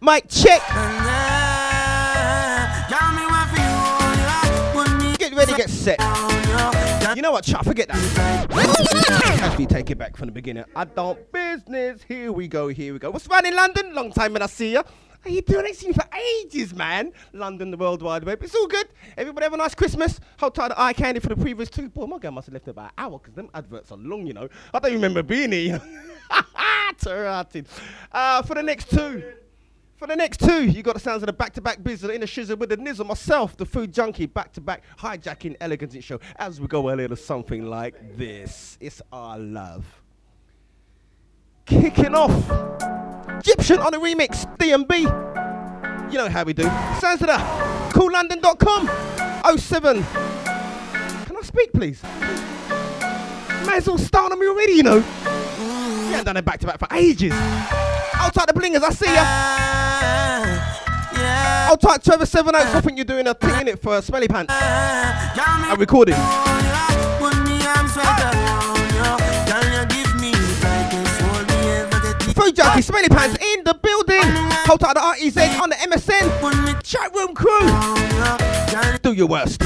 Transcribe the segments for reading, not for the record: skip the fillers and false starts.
Mic check. Get ready, get set. You know what, chat, forget that. Actually, take it back from the beginning. I don't business. Here we go. What's running, London? Long time when I see ya. How you doing? I ain't seen you for ages, man. London, the World Wide Web. It's all good. Everybody have a nice Christmas. Hold tight to eye candy for the previous 2. Boy, my girl must have left it about an hour because them adverts are long, you know. I don't even remember being here, you know. Turrated. For the next 2, you got the sounds of the back-to-back business in the shizzle with the nizzle. Myself, the food junkie, back-to-back hijacking elegance show as we go a little something like this. It's our love. Kicking off. Egyptian on the remix, DMB. You know how we do. Sounds of the coollondon.com 07. Can I speak, please? May as well start on me already, you know. You haven't done it back-to-back for ages. Outside the blingers, I see ya. Hold tight, Trevor 7 Oaks. I think you're doing a thing in it for Smelly Pants. I'm recording. Food junkie, Smelly Pants in the building. Hold tight the REZ on the MSN. Chat room crew. Do your worst.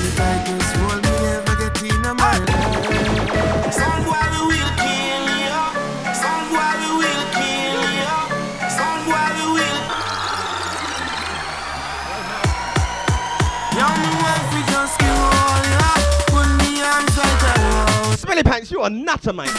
Smelly Pants, you are nutter, mate.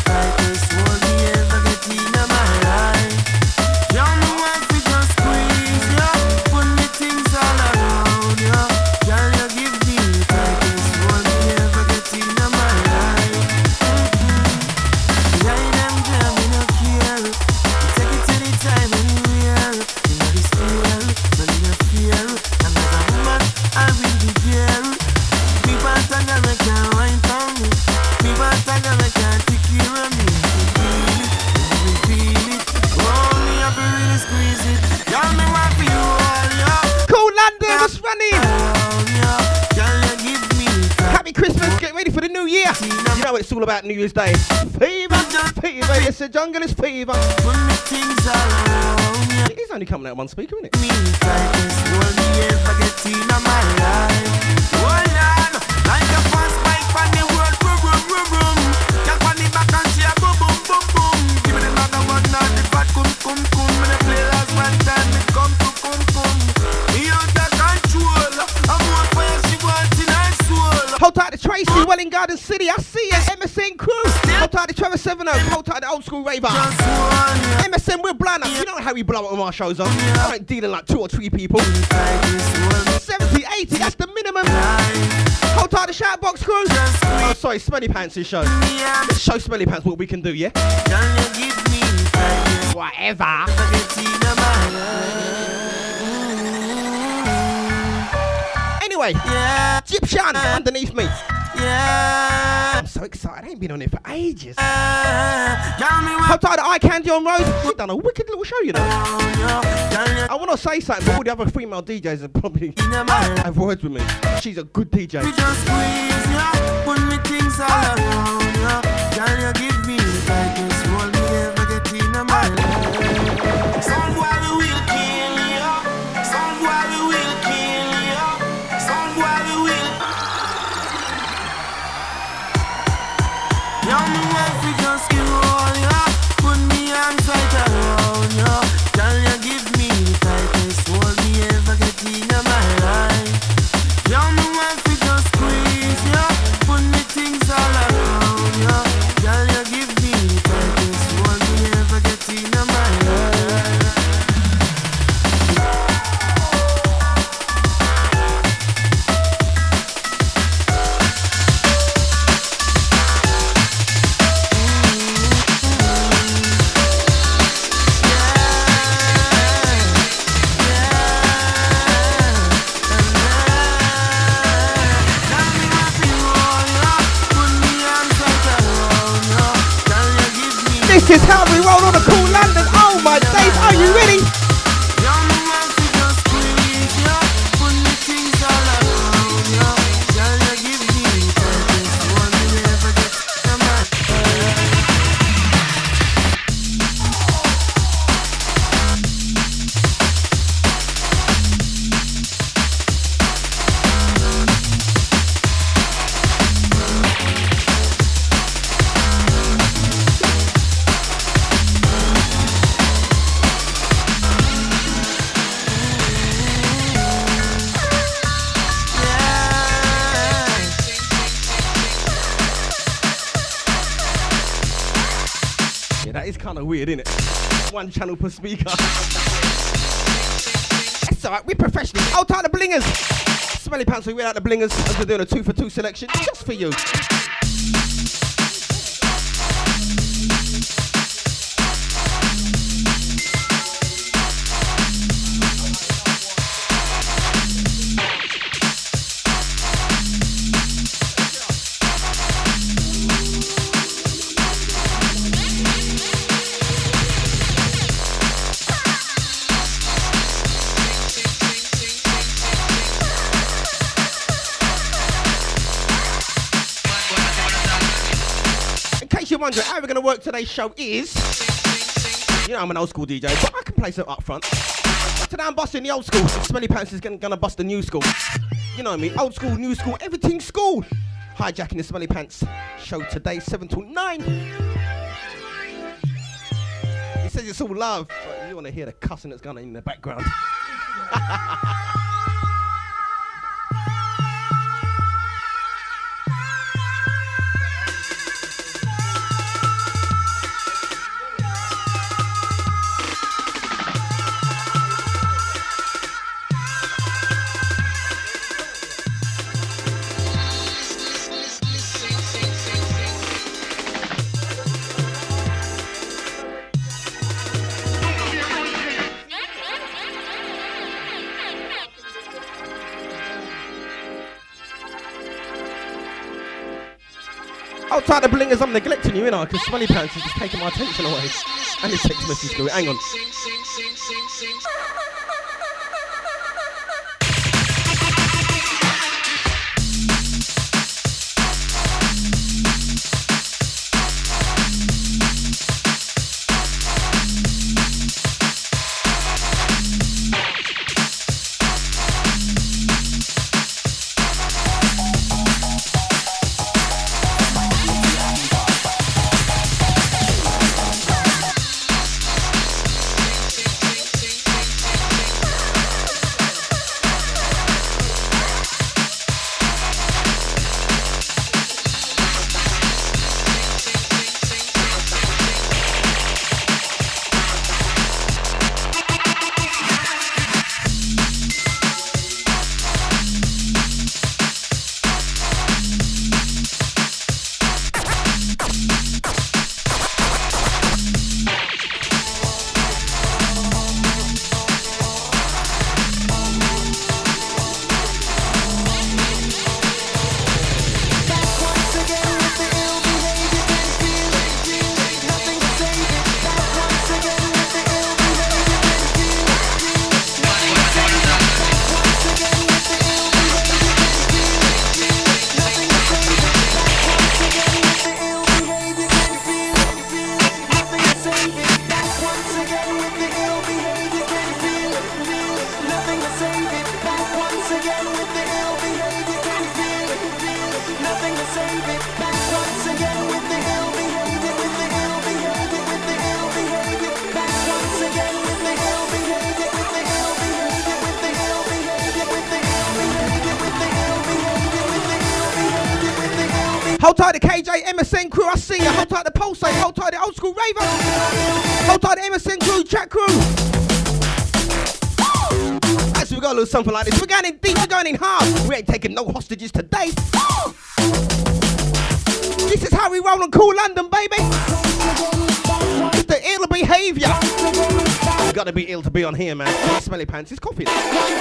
You know what it's all about New Year's Day. Fever, it's a jungle, it's fever. He's only coming out one speaker, isn't it? Hold tight to Tracy, Welling Garden City, I see ya. MSN crew. Hold tight to Trevor 7 Oaks. Hold tight to Old School Raver. MSN, we're blind up. You know how we blow up on our shows on. I ain't dealing like 2 or 3 people. 70, 80, that's the minimum. Hold tight to Shoutbox crew. Oh, sorry, Smelly Pants' show. Let's show Smelly Pants what we can do, yeah? Whatever. Anyway, Egyptian underneath me. I'm so excited. I ain't been on it for ages. Hold tight to Eye Candy on Road. She's done a wicked little show, you know. I want to say something, but all the other female DJs are probably have words with me. She's a good DJ. This is how we roll on a cool London. Oh my days, are you ready? is kind of weird, isn't it? One channel per speaker. It's alright, we're professionals. Out the blingers. Smelly Pants, we went out the blingers as we're doing a 2 for 2 selection just for you. Wondering how we're going to work today's show is, you know I'm an old school DJ, but I can play some up front. Today I'm busting the old school. Smelly Pants is going to bust the new school. You know me, old school, new school, everything school. Hijacking the Smelly Pants show today, 7 till 9. He says it's all love, but you want to hear the cussing that's going on in the background. Outside the blingers, I'm neglecting you, innit? Because Smelly Pants is just taking my attention away. And his text message through. Hang on. Hold tight the KJ MSN crew, I see ya. Hold tight the Pulsate, hold tight the old school raver. Hold tight the MSN crew, chat crew. Actually, we got a little something like this. We're going in deep, we're going in hard. We ain't taking no hostages today. This is how we roll on Cool London, baby. It's the ill behaviour. You gotta be ill to be on here, man. Smelly Pants is coffee.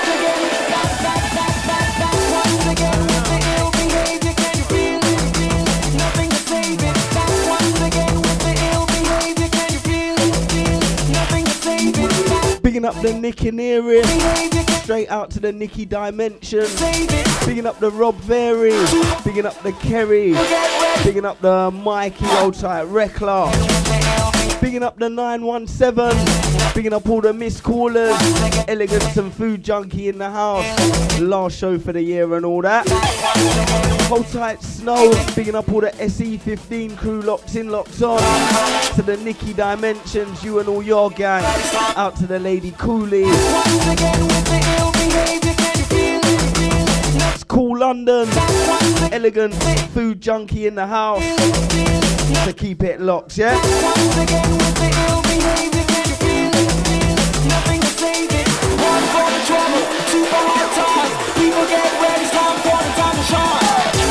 Bigging up the Nick in area, straight out to the Nicky Dimension. Bigging up the Rob Very, bigging up the Kerry, bigging up the Mikey Old Tight Reckler, bigging up the 917, bigging up all the missed callers, Elegance and Food Junkie in the house. Last show for the year and all that. Hold tight Snow, bigging up all the SE15 crew locked in, locked on. To the Nicky Dimensions, you and all your gang. Out to the Lady Cooley. It's Cool Cool London. Elegant food junkie in the house. So keep it locked, yeah? Once again with the ill behavior, can you feel it? Nothing to save it. One for the trouble, two for hard times. People get ready, it's time for the time to shine.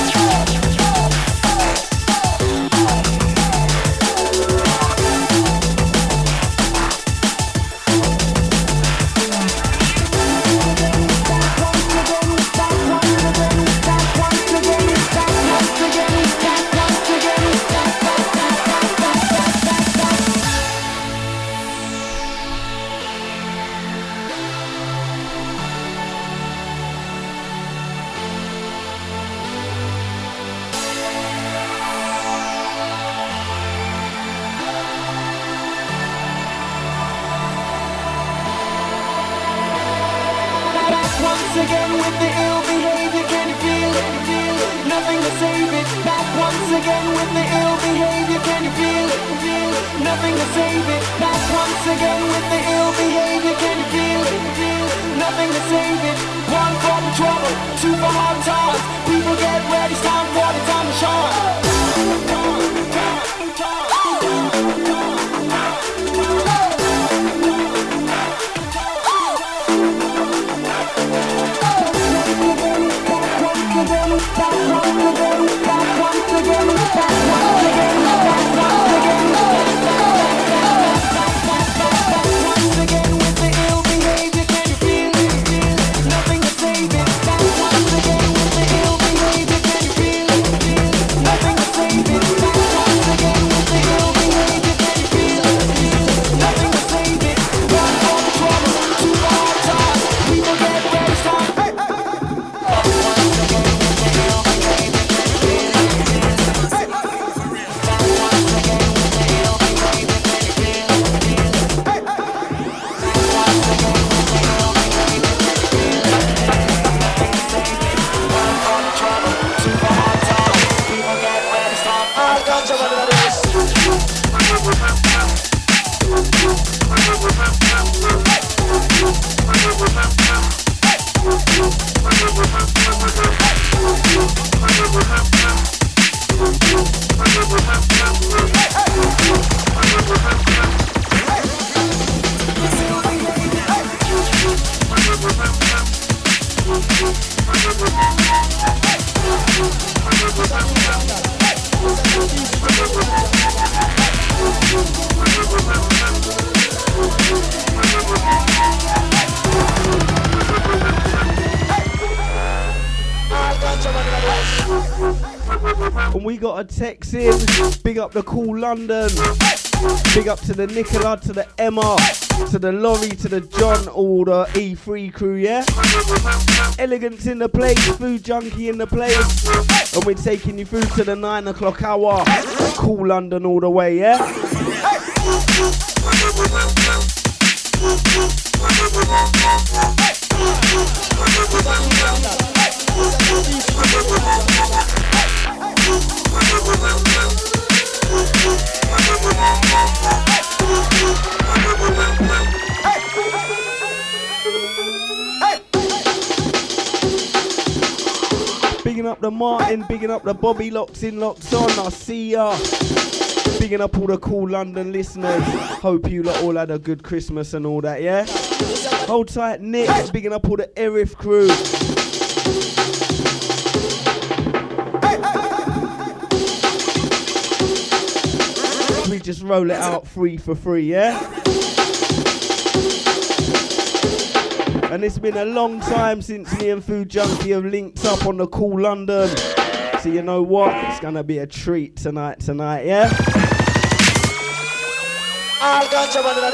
Once again with the ill behavior, can you feel it? Nothing to save it. Back once again with the ill behavior, can you feel it? Nothing to save it. Back once again with the ill behavior, can you feel it? Nothing to save it. One for the trouble, two for hard times. People get ready, it's time for the time to shine. And we got a text in. Big up the Cool London. Big up to the Nicola, to the Emma, to the Laurie, to the John, all the E3 crew, yeah? Elegance in the place, food junkie in the place. And we're taking you through to the 9 o'clock hour. Cool London all the way, yeah? Bigging up the Martin, bigging up the Bobby Locks in, Locks on, I see ya. Bigging up all the Cool London listeners. Hope you lot all had a good Christmas and all that, yeah? Hold tight, Nick. Bigging up all the Erif crew. We just roll it out free for free, yeah? And it's been a long time since me and Food Junkie have linked up on the Cool London. So you know what? It's gonna be a treat tonight, yeah? I'll got you one of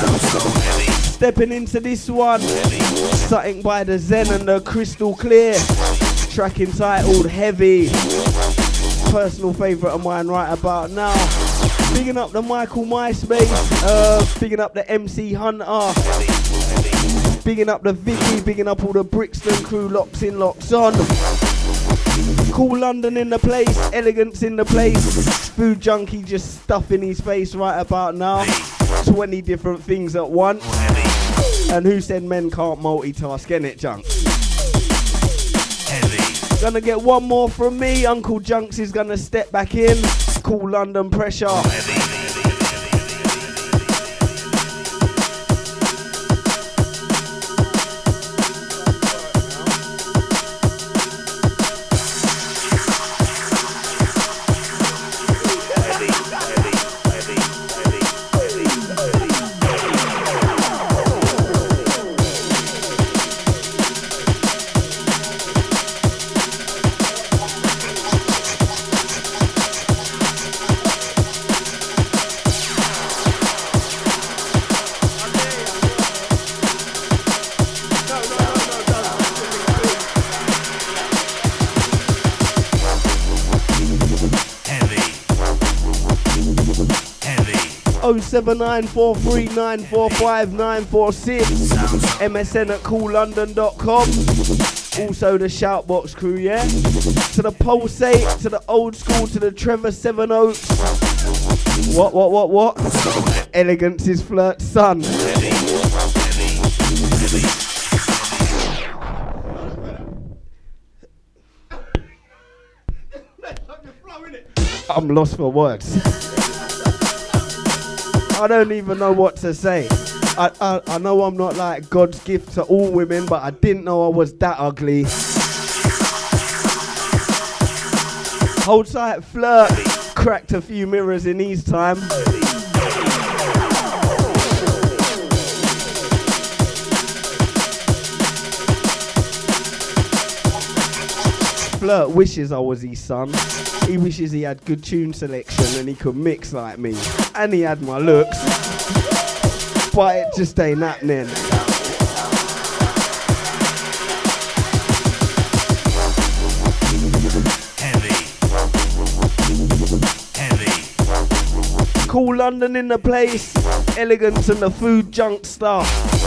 Stepping into this one, something by the Zen and the Crystal Clear. Track entitled Heavy. Personal favourite of mine right about now. Bigging up the Michael MySpace, bigging up the MC Hunter, bigging up the Vicky, bigging up all the Brixton crew, locks in, locks on. Cool London in the place, elegance in the place, food junkie just stuffing his face right about now. 20 different things at once. And who said men can't multitask, innit, Junk? Gonna get one more from me. Uncle Junks is gonna step back in. Cool London pressure. Oh 07943945946. MSN at coollondon.com. Also the Shoutbox crew, yeah? To the Pulsate, to the Old School, to the Trevor Seven Oaks. What? Elegance is Flirt's son. I'm lost for words. I don't even know what to say. I know I'm not like God's gift to all women, but I didn't know I was that ugly. Hold tight, Flirt. Cracked a few mirrors in his time. Flirt wishes I was his son. He wishes he had good tune selection and he could mix like me. And he had my looks. But it just ain't happening. Cool London in the place. Elegance and the food junk stuff.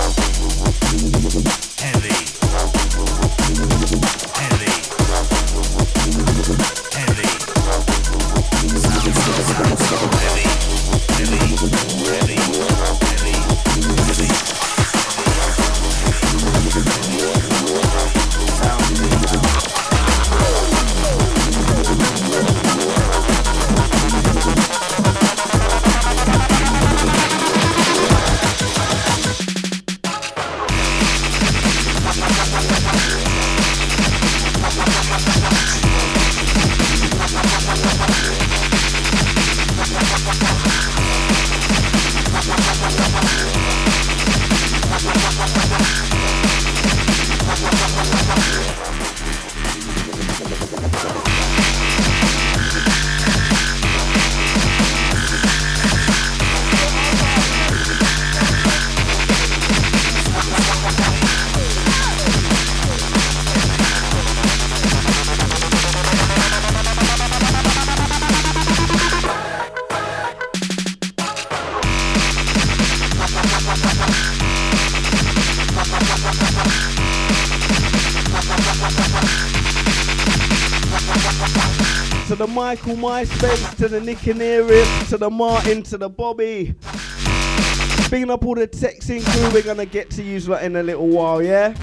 To the Michael MySpace, to the Nick and Eris, to the Martin, to the Bobby. Bigging up all the texting crew, we're gonna get to use that in a little while, yeah?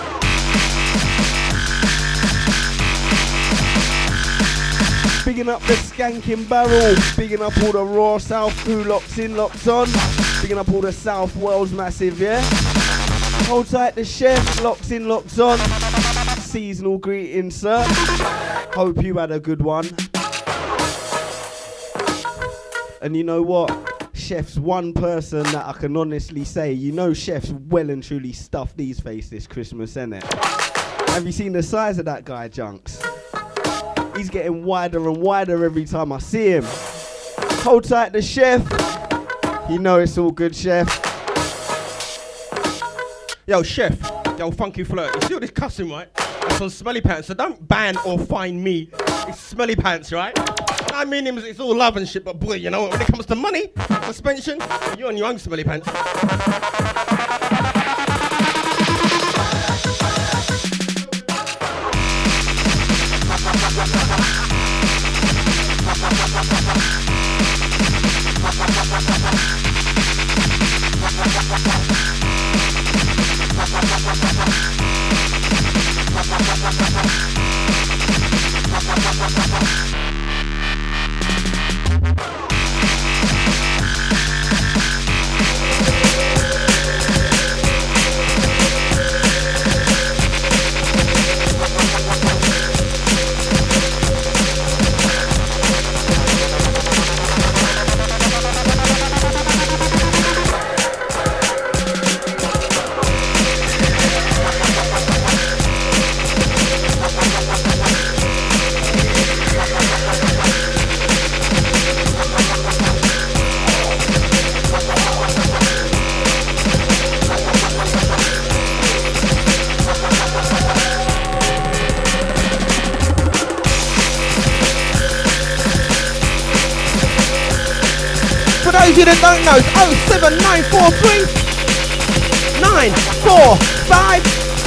Bigging up the Skanking Barrel, bigging up all the Raw South crew, locks in, locks on. Bigging up all the South Wales massive, yeah? Hold tight, the Chef, locks in, locks on. Seasonal greetings, sir. Hope you had a good one. And you know what? Chef's one person that I can honestly say, you know Chef's well and truly stuffed these face this Christmas, innit? Have you seen the size of that guy, Junks? He's getting wider and wider every time I see him. Hold tight, the Chef. You know it's all good, Chef. Yo, chef. Yo, funky flirt. You see all this cussing, right? That's on Smelly Pants. So don't ban or fine me. It's Smelly Pants, right? I mean, it's all love and shit, but boy, you know, when it comes to money, suspension, you're on your own, Smelly Pants. Those of you that don't know, it's 07943 945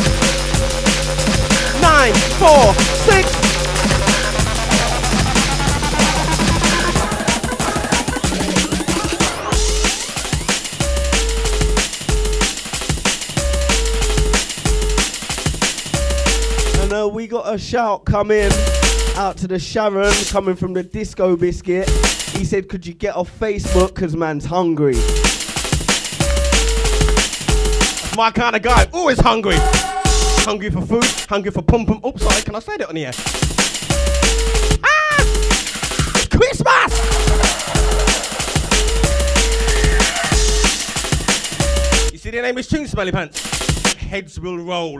946. And we got a shout coming out to the Sharon, coming from the Disco Biscuit. He said, could you get off Facebook because man's hungry? That's my kind of guy, always hungry. Hungry for food, hungry for pum pum. Oops, sorry, can I say that on the air? Ah! It's Christmas! You see the name is tune, Smelly Pants? Heads will roll.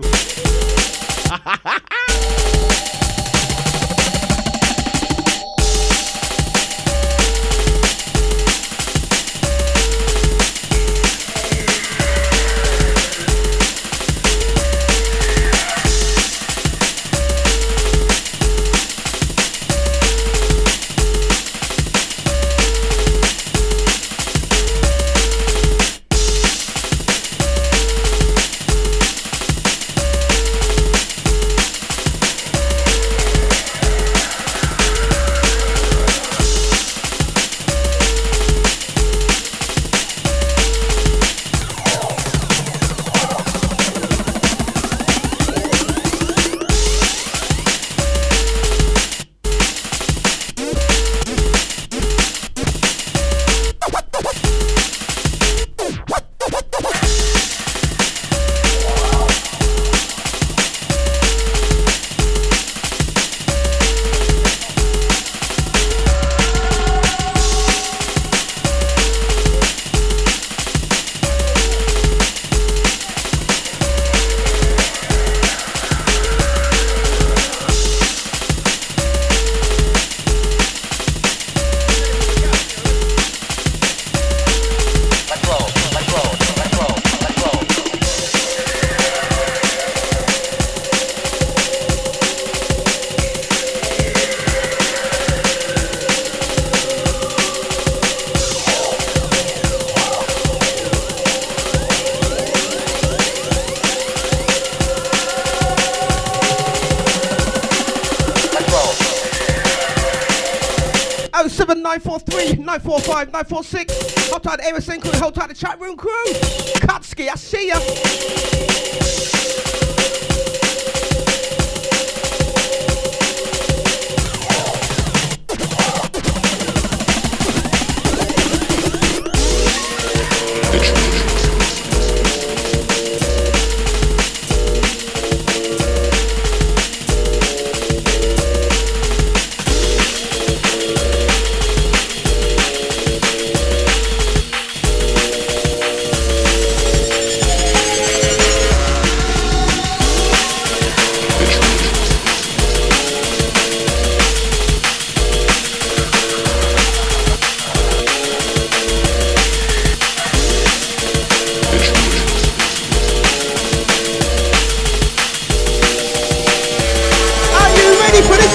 Oh, 7943 945 946. Hold tight the MSN crew, hold tight the chat room crew. Kutski, I see ya.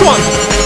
Next one.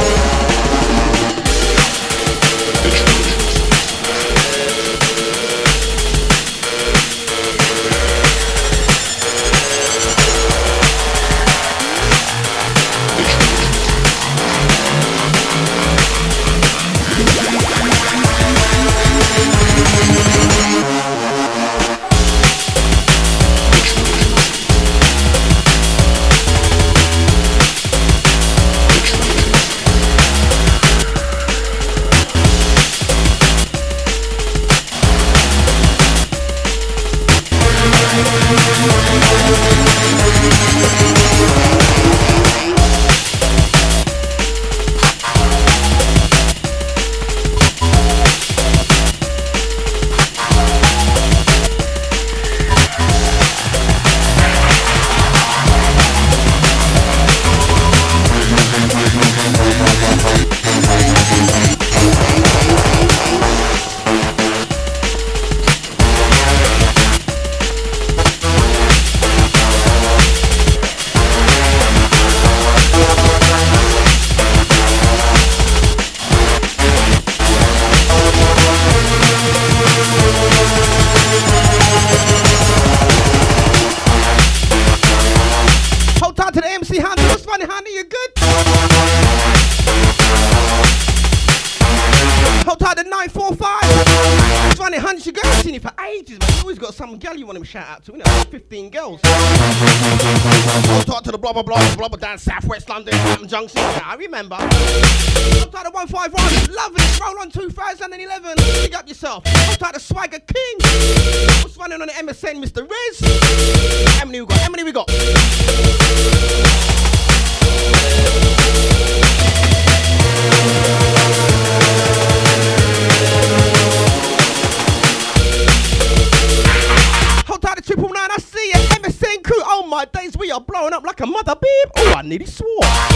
You want him to shout out to, you know, 15 girls. I'll talk to the blah blah blah blah blah down Southwest London, Hampton Junction. Yeah, I remember. I'll talk to 151, lovely, roll on 2011. Big up yourself. I'll talk to Swagger King. What's running on the MSN, Mr. Riz? How many we got? How many we got? Triple nine, I see it. MSN crew. Oh my days, we are blowing up like a mother beep. Oh, I nearly swore.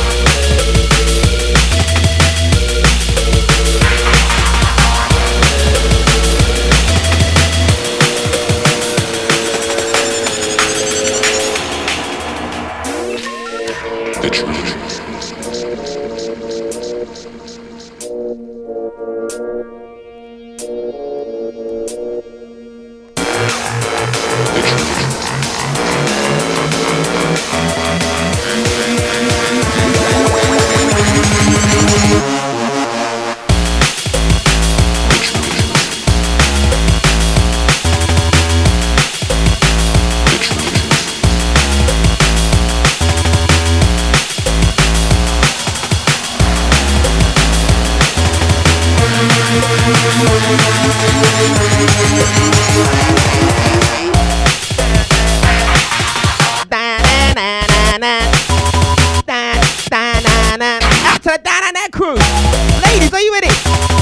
Out to the Da-Na-Na crew. Ladies, are you ready?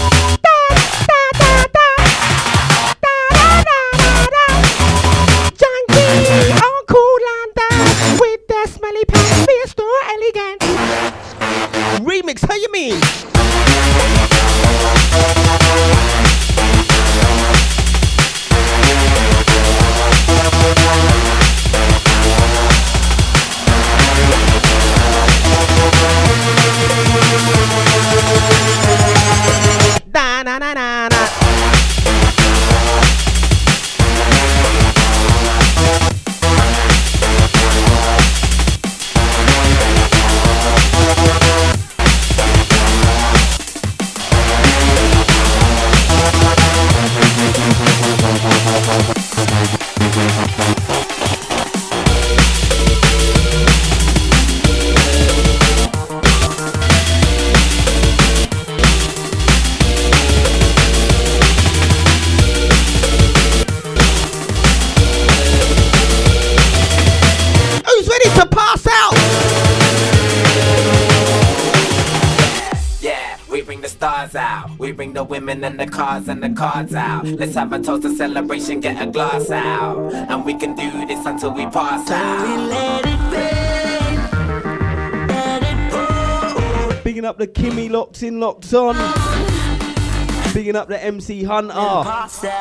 Junkie on Cool London with the smelly pants, fierce so elegant. Remix, how you mean? Da-na-na-na-na. Out. We bring the women and the cars and the cards out. Let's have a toast, a celebration, get a glass out. And we can do this until we pass out. Let it rain, let it pour. Bigging up the Kimmy locked in, locked on. Bigging up the MC Hunter.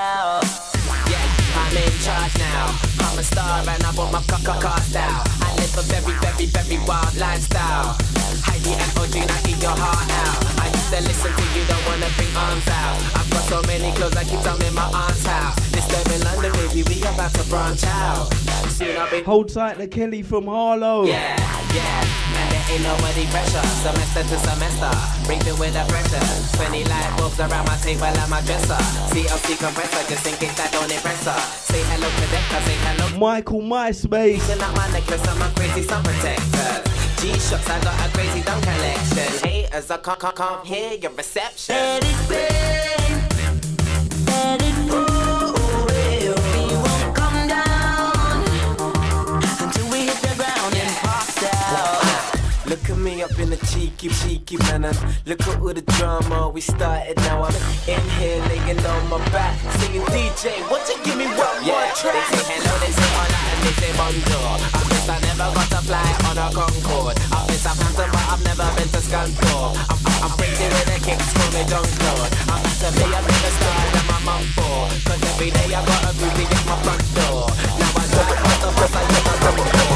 Yeah, I'm in charge now. I'm a star and I want my cast out. And it's live a very, very, very wild lifestyle. Heidi and Audrey, I eat your heart out. I used to listen to you, don't wanna bring arms out. I've got so many clothes, I keep them in my aunt's house. Disturbing London, baby, we about to branch out. Soon I'll be. Hold tight to Kelly from Harlow. Yeah, man, there ain't nobody pressure. Semester to semester, breathing with the pressure. 20 light bulbs around my table and my dresser. CLC compressor, just in case that don't impress her. Say hello to Decca, say hello. Michael MySpace. Using up my necklace, I'm a crazy sun protector. G-Shocks, I got a crazy dumb collection. Haters, I can't hear your reception. Let it rain, let it roll. We won't come down until we hit the ground and pass out. Look at me up in the cheeky manner. Look at all the drama we started now. I'm in here laying on my back, singing DJ, won't you give me one more track? They say hello, they say hola, and they say bonjour. I guess I never got to fly on a Concorde. I've been Southampton, but I've never been to Scunthorpe. I'm crazy with the kicks, call me John Claude. I'm about to be a bigger star than my mum for. Cause every day I got a groupie at my front door. Now I drive past the bus, I get my double door.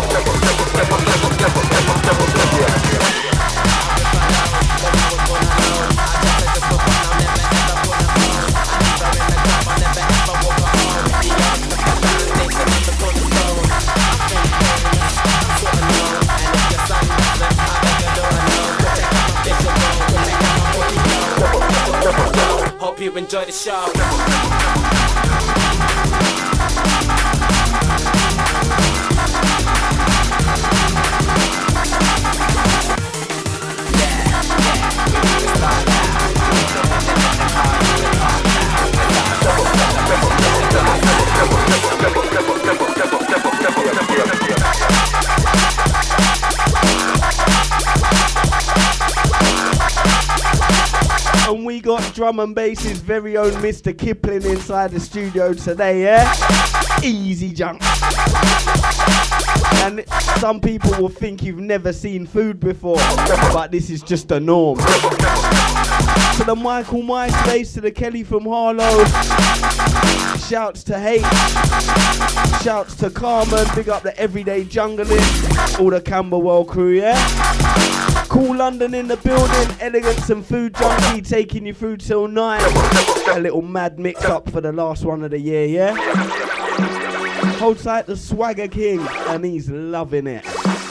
Hope you enjoy the show. And we got drum and bass's very own Mr. Kipling inside the studio today, yeah? Easy junk. And some people will think you've never seen food before, but this is just the norm. To the Michael MySpace, to the Kelly from Harlow. Shouts to H. Shouts to Carmen. Big up the Everyday Jungling. All the Camberwell crew, yeah? Cool London in the building. Elegance and Food Junkie taking you through till 9. A little mad mix up for the last one of the year, yeah? Hold tight to Swagger King, and he's loving it.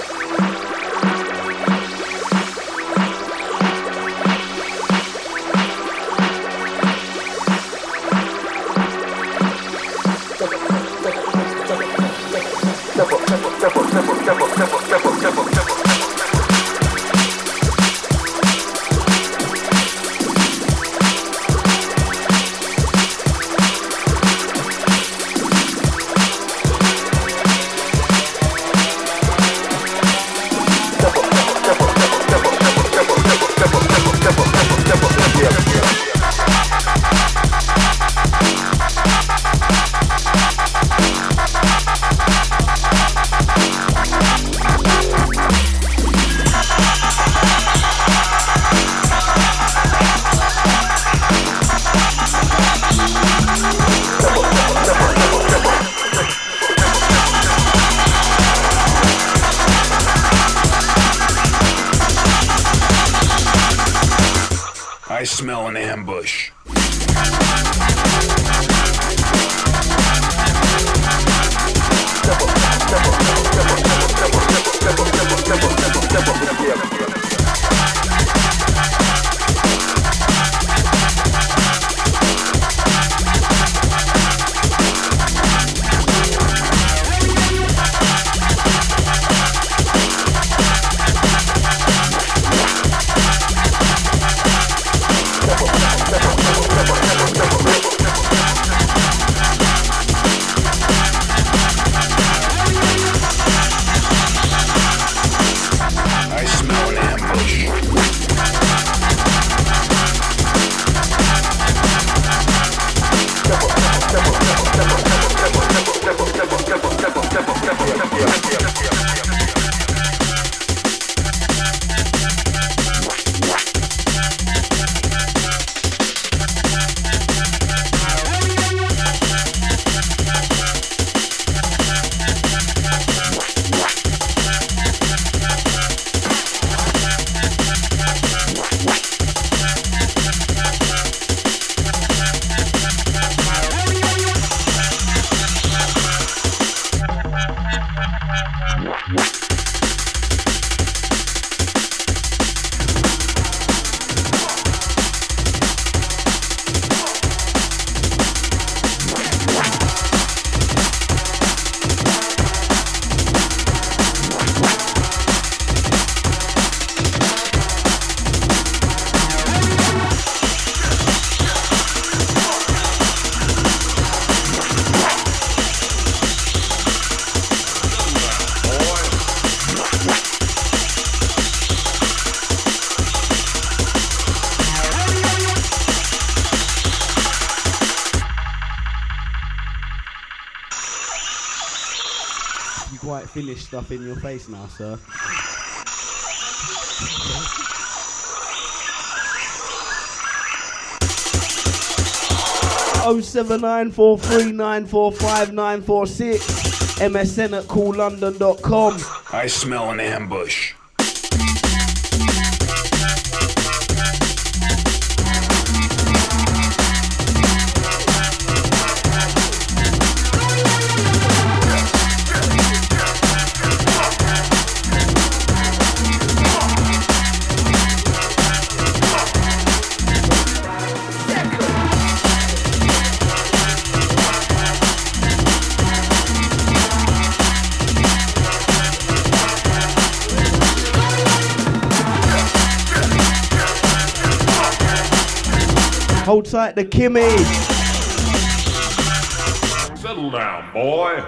I smell an ambush. Quite finished stuff in your face now, sir. Oh 07943945946 MSN@coollondon.com. I smell an ambush. Hold tight to Kimmy. Settle down, boy.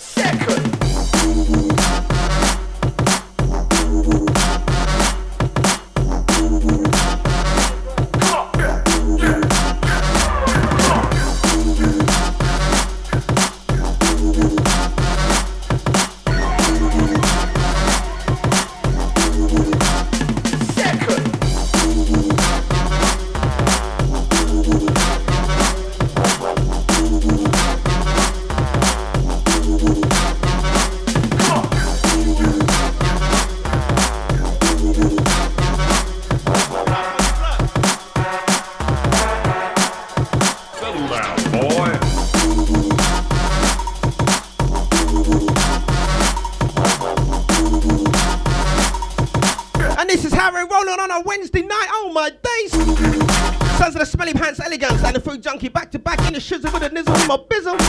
Wednesday night, oh my days. Sons of the smelly pants elegance and the food junkie back to back in the shizzle with a nizzle in my bizzle.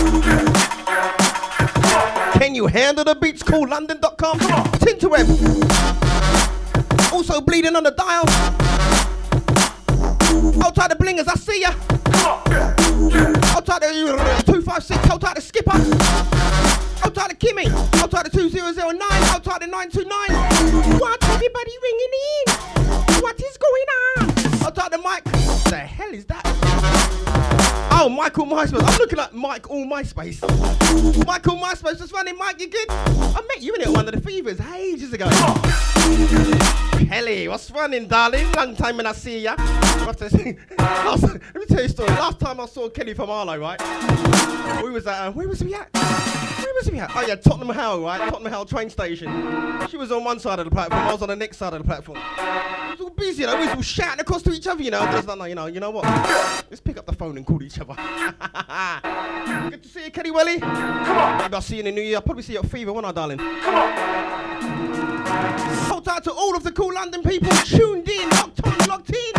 Can you handle the beats? Coollondon.com. Tinterweb. Also bleeding on the dial. Hold tight the blingers, I see ya. Hold tight the 256, hold tight the skipper. Hold tight the Kimmy. Hold tight the 2009. Hold tight the 929. What? Everybody ringing in? What is going on? Hold tight the mic. What the hell is that? Oh, Michael MySpace. I'm looking at Mike all MySpace. Michael MySpace, just running. Mike, you good? I met you in it at one of the fevers ages ago. Kelly, what's running, darling? Long time when I see ya. Let me tell you a story. Last time I saw Kelly from Arlo, right? We was at, where was we at? Oh yeah, Tottenham Hale, right? Tottenham Hale train station. She was on one side of the platform, I was on the next side of the platform. It was all busy, you know, we was all shouting across to each other, you know. Just like, you know what? Let's pick up the phone and call each other. Good to see you, Kelly Welly. Come on. Maybe I'll see you in the new year. I'll probably see you at Fever, won't I, darling? Come on. Hold tight to all of the cool London people tuned in, locked on, locked in.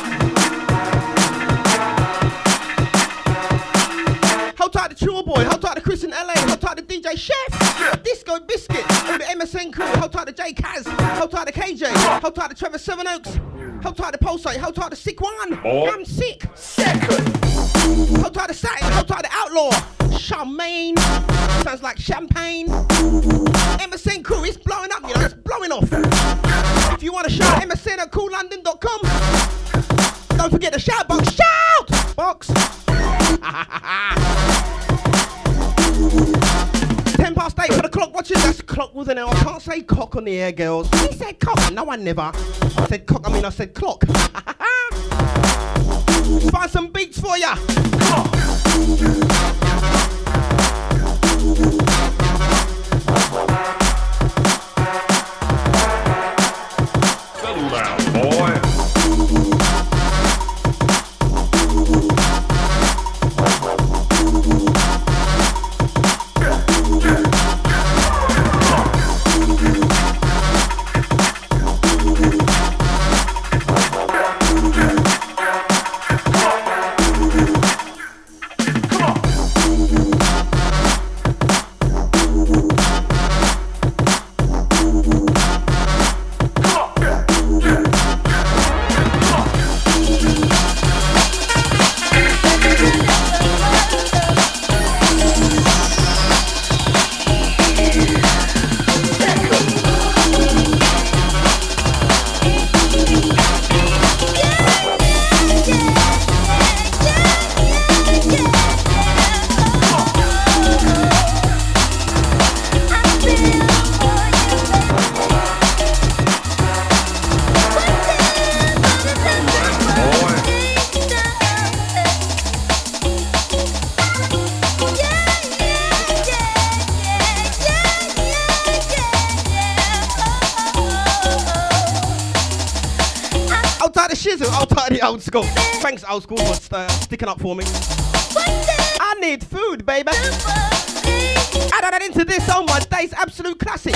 Hold tight to Chore Boy, hold tight to Chris in LA, hold tight to DJ Chef, Disco Biscuit, all the MSN crew, hold tight to J Kaz, hold tight to KJ, hold tight to Trevor Seven Oaks, hold tight to Pulsate, hold tight to Sick One, I'm sick, second, hold tight to Satin, hold tight to Outlaw, Charmaine, sounds like champagne, MSN crew, it's blowing up, you know, it's blowing off. If you want to shout, MSN at coollondon.com, don't forget the shout box, shout box. 8 for the clock watchers, that's clock with an L. I can't say cock on the air, girls. He said cock, no I never. I said cock, I said clock. Find some beats for ya. Settle down, boy. shizzle. I'll tie the old school. Thanks, old school, for sticking up for me. I need food, baby. Add that into this, oh my days, absolute classic.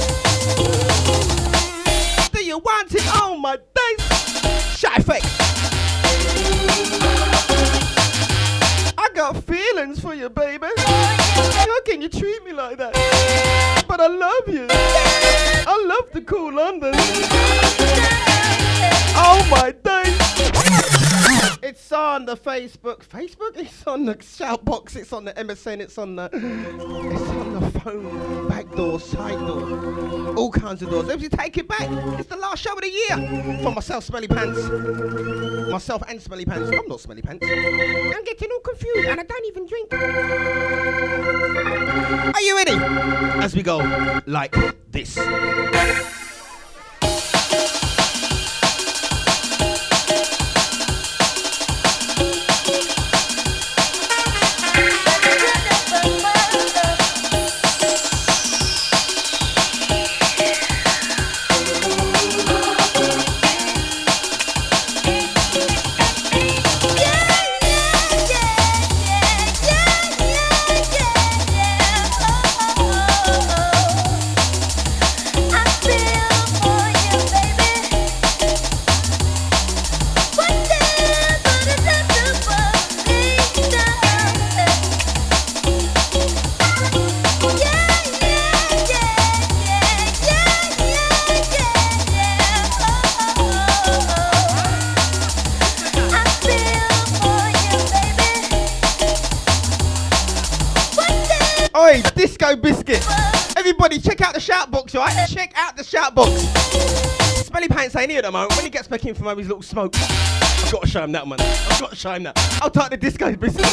Do you want it? Oh my days. Shy fake. I got feelings for you, baby. How can you treat me like that? But I love you. I love the cool London. Oh my days. It's on the Facebook. It's on the shout box. It's on the MSN. It's on the phone. Back door, side door. All kinds of doors. If you take it back, it's the last show of the year. For myself, Smelly Pants. Myself and Smelly Pants. I'm not Smelly Pants. I'm getting all confused and I don't even drink. Are you ready? As we go like this. Disco Biscuit. Everybody check out the shout box, right? Check out the shout box. Smelly Pants ain't here at the moment. When he gets back in from his little smoke, I've got to show him that, man. I've got to show him that. I'll type the Disco Biscuit.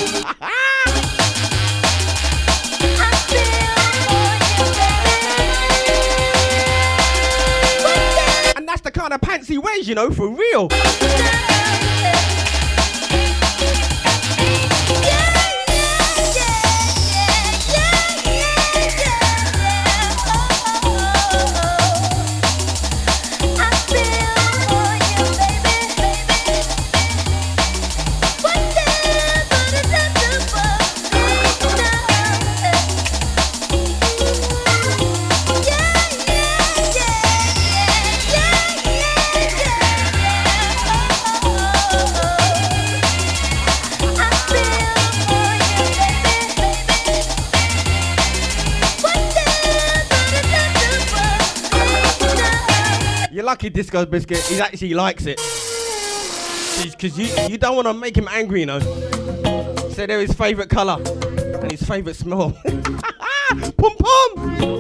And that's the kind of pants he wears, you know, for real. Lucky Disco Biscuit, he actually likes it. Because you don't want to make him angry, you know. So they're his favourite colour and his favourite smell. Pum pum!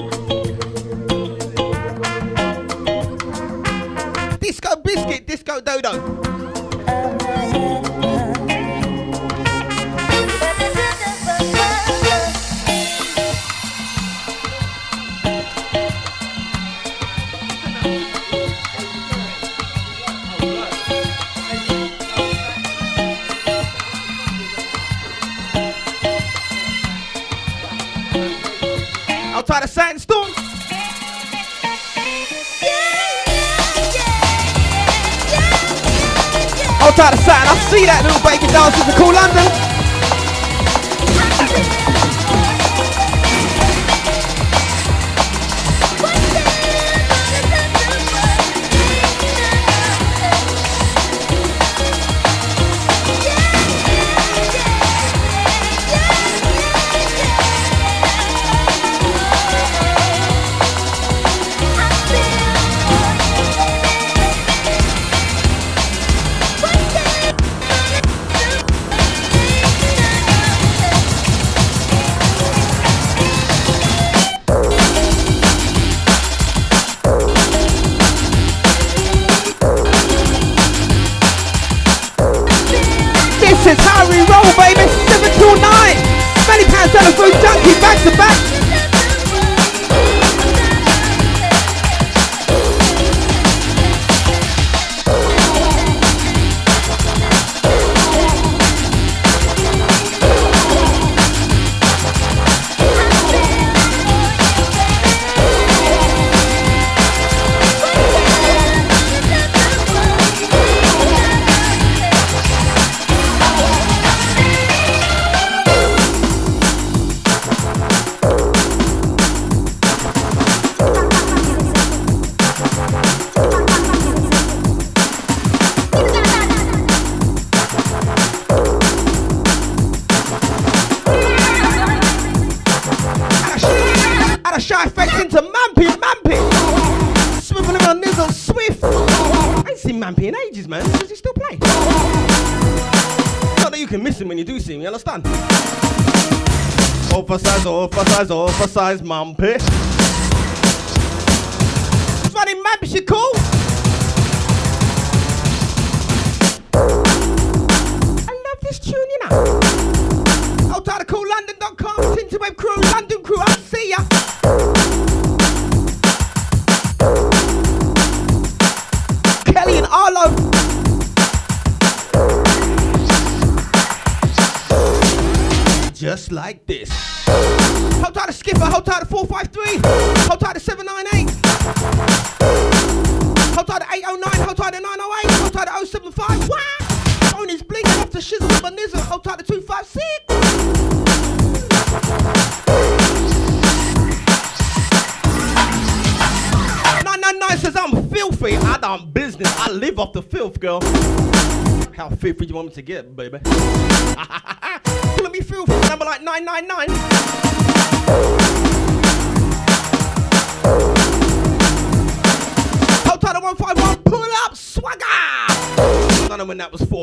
Disco Biscuit, Disco Dodo. Outside of Sandstorm. Outside of Saturn, I see that little baby dancing to Cool London. Shy Effects into Mampy. Swiveling on Nizzle Swift. I ain't seen Mampy in ages, man. Does he still play? Not that you can miss him when you do see him, you understand? Oversize Mampy. It's running Mampy, she cool. I love this tune, you know. Out to CoolLondon.com, Tinterweb crew, London crew, I'll see ya. Kelly and Arlo. Just like this. Hold tight to Skipper, hold tight to 453, hold tight to 798, hold tight to 809, hold tight to 908, hold tight to 075. What? Phone is blinking off the shizzle with a nizzle, hold tight to 256. 999 says I'm filthy. I done business. I live off the filth, girl. How filthy you want me to get, baby? Pulling me through for a number like 999. Hold tight to 151. Pull up, swagger. I don't know when that was for.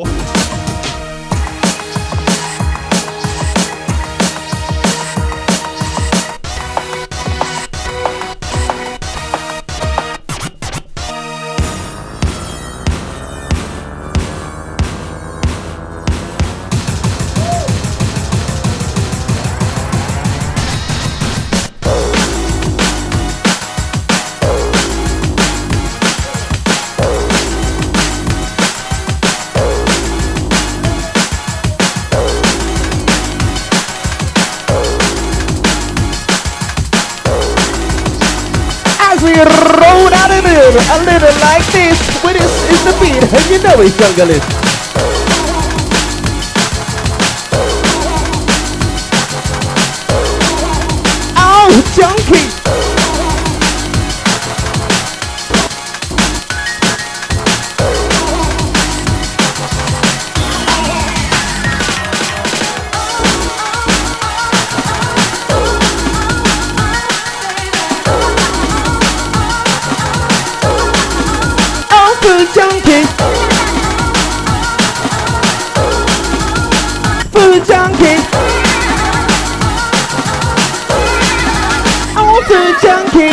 Roll out of it, a little like this. When this is the beat, and you know it's jungle is. Oh, junkie. Food junkie. Oh, food junkie.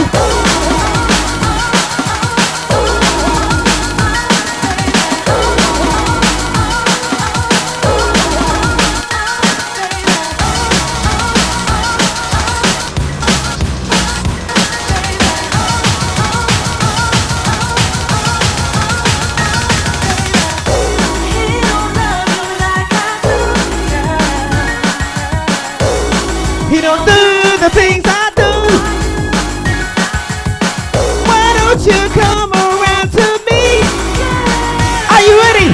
He don't do the things I do. Why don't you come around to me? Are you ready?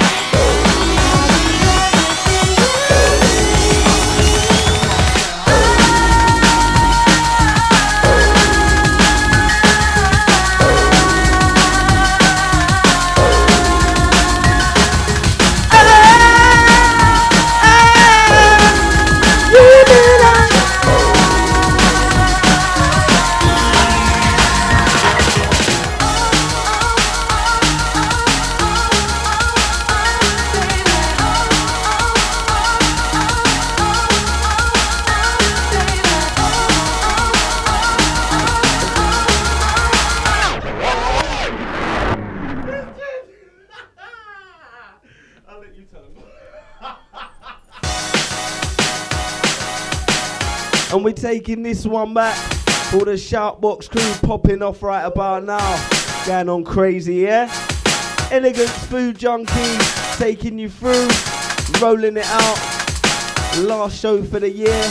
And we're taking this one back. All the Shoutbox crew popping off right about now. Going on crazy, yeah? Elegance Food Junkie taking you through, rolling it out. Last show for the year.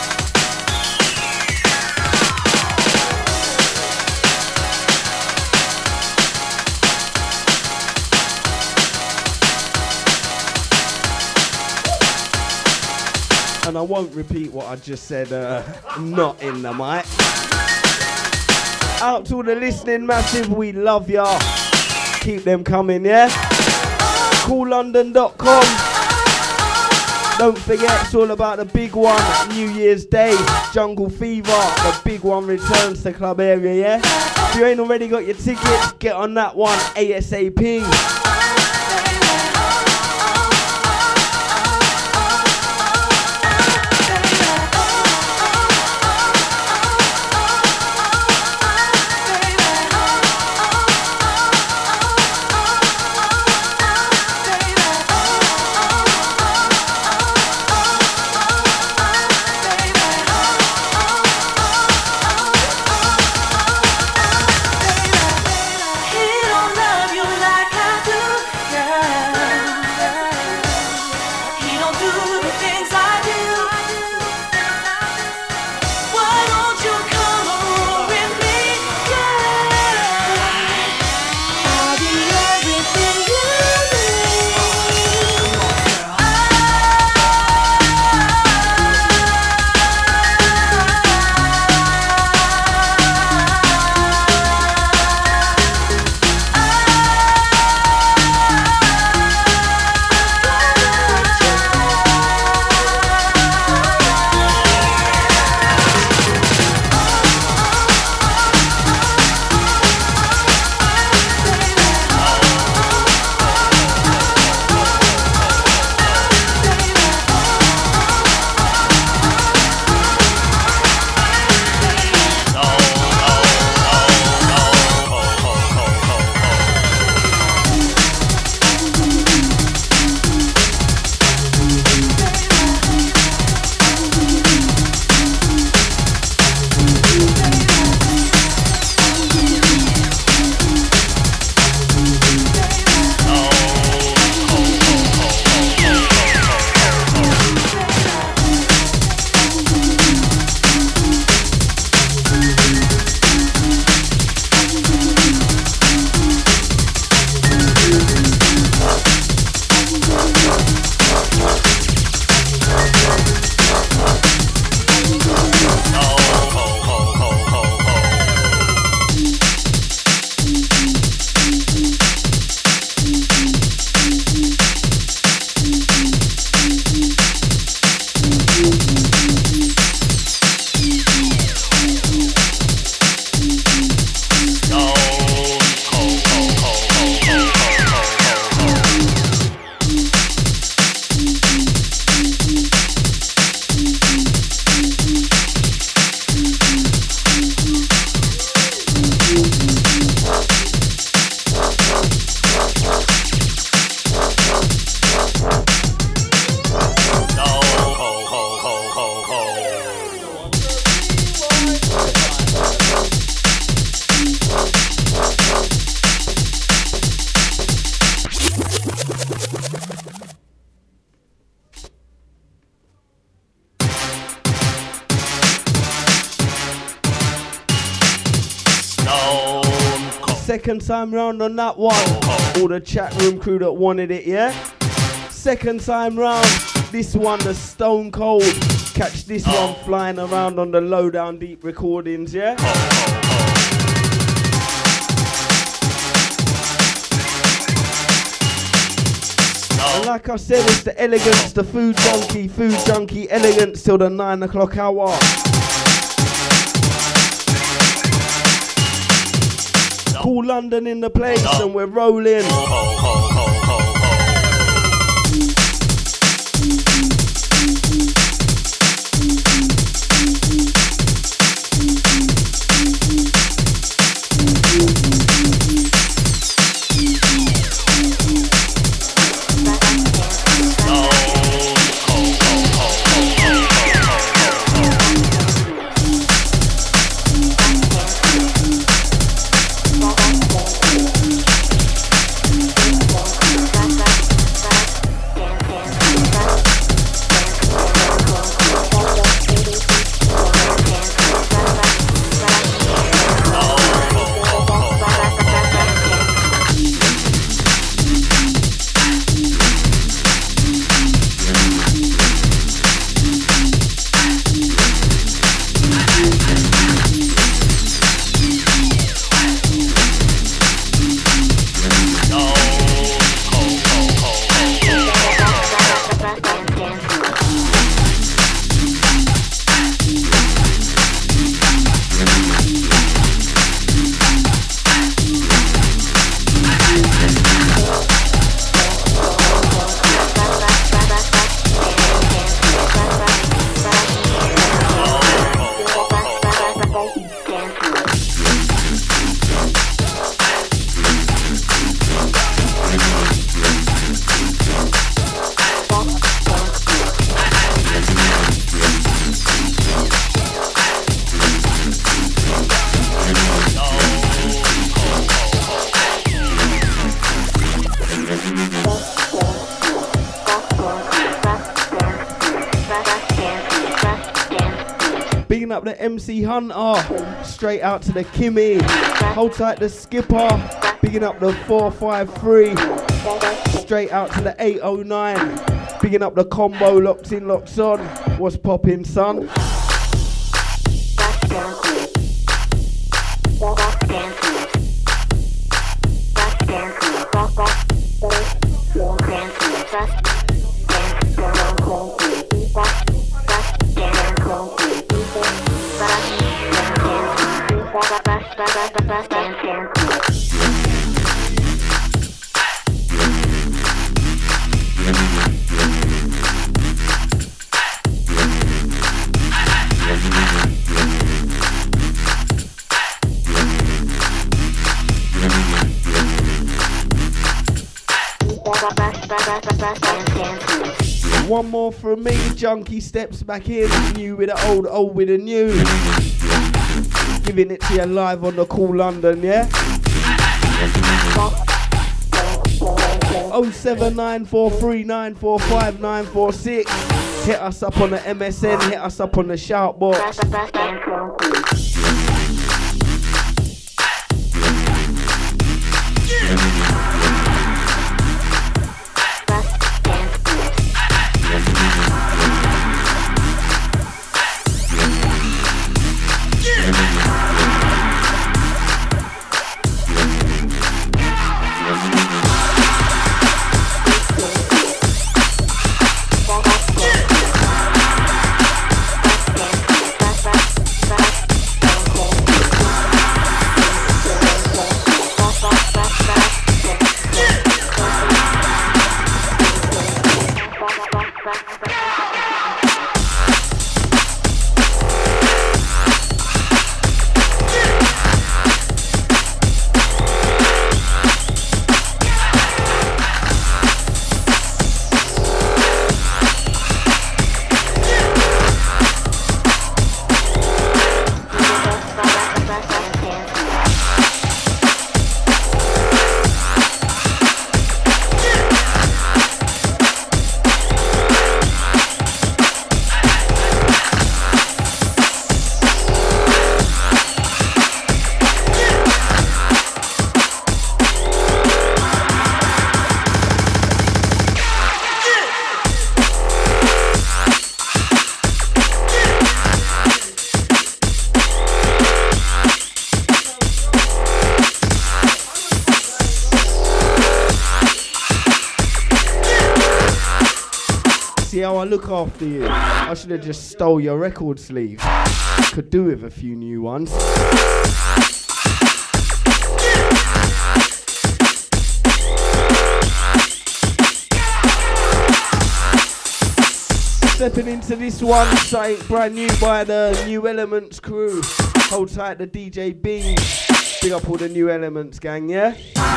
And I won't repeat what I just said, not in the mic. Out to all the listening massive, we love ya. Keep them coming, yeah? CoolLondon.com. Don't forget, it's all about the big one, New Year's Day, Jungle Fever. The big one returns to club area, yeah? If you ain't already got your tickets, get on that one ASAP. Second time round on that one. All the chat room crew that wanted it, yeah? Second time round, this one, the Stone Cold. Catch this one flying around on the Lowdown Deep recordings, yeah? And like I said, it's the elegance, the food junkie elegance till the 9 o'clock hour. Cool London in the place and we're rolling. up the MC Hunter. Straight out to the Kimmy. Hold tight the Skipper. Bigging up the 453. Straight out to the 809. Bigging up the combo, locked in, locks on. What's poppin', son? One more from me, Junkie steps back in, new with the old, old with the new. Giving it to you live on the Cool London, yeah? 07943945946. Hit us up on the MSN, hit us up on the shout box. How I look after you. I should have just stole your record sleeve. Could do with a few new ones. Stepping into this one, something brand new by the New Elements crew. Hold tight the DJ Bing. Big up all the New Elements gang, yeah?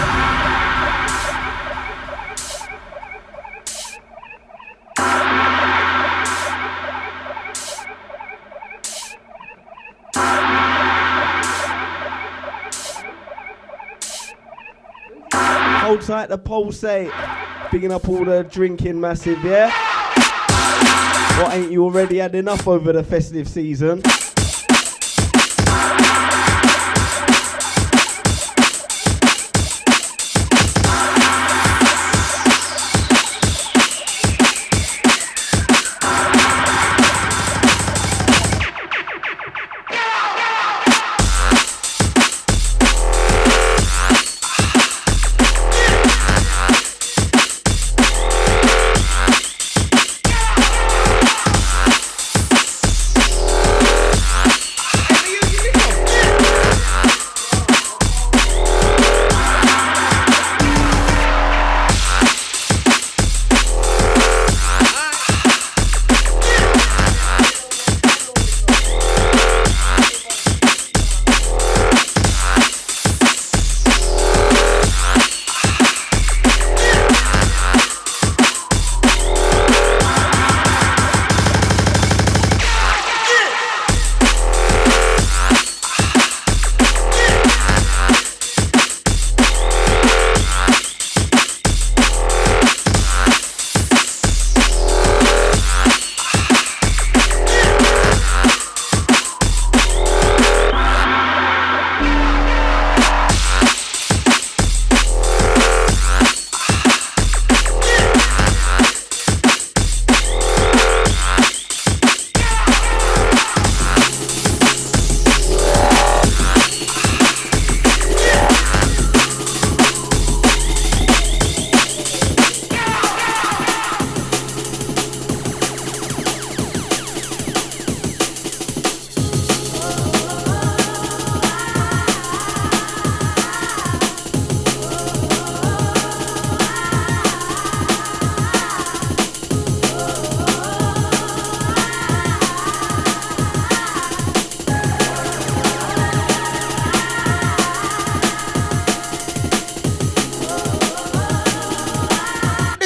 Hold tight the Pulsate, bigging up all the drinking massive, yeah? What, ain't you already had enough over the festive season?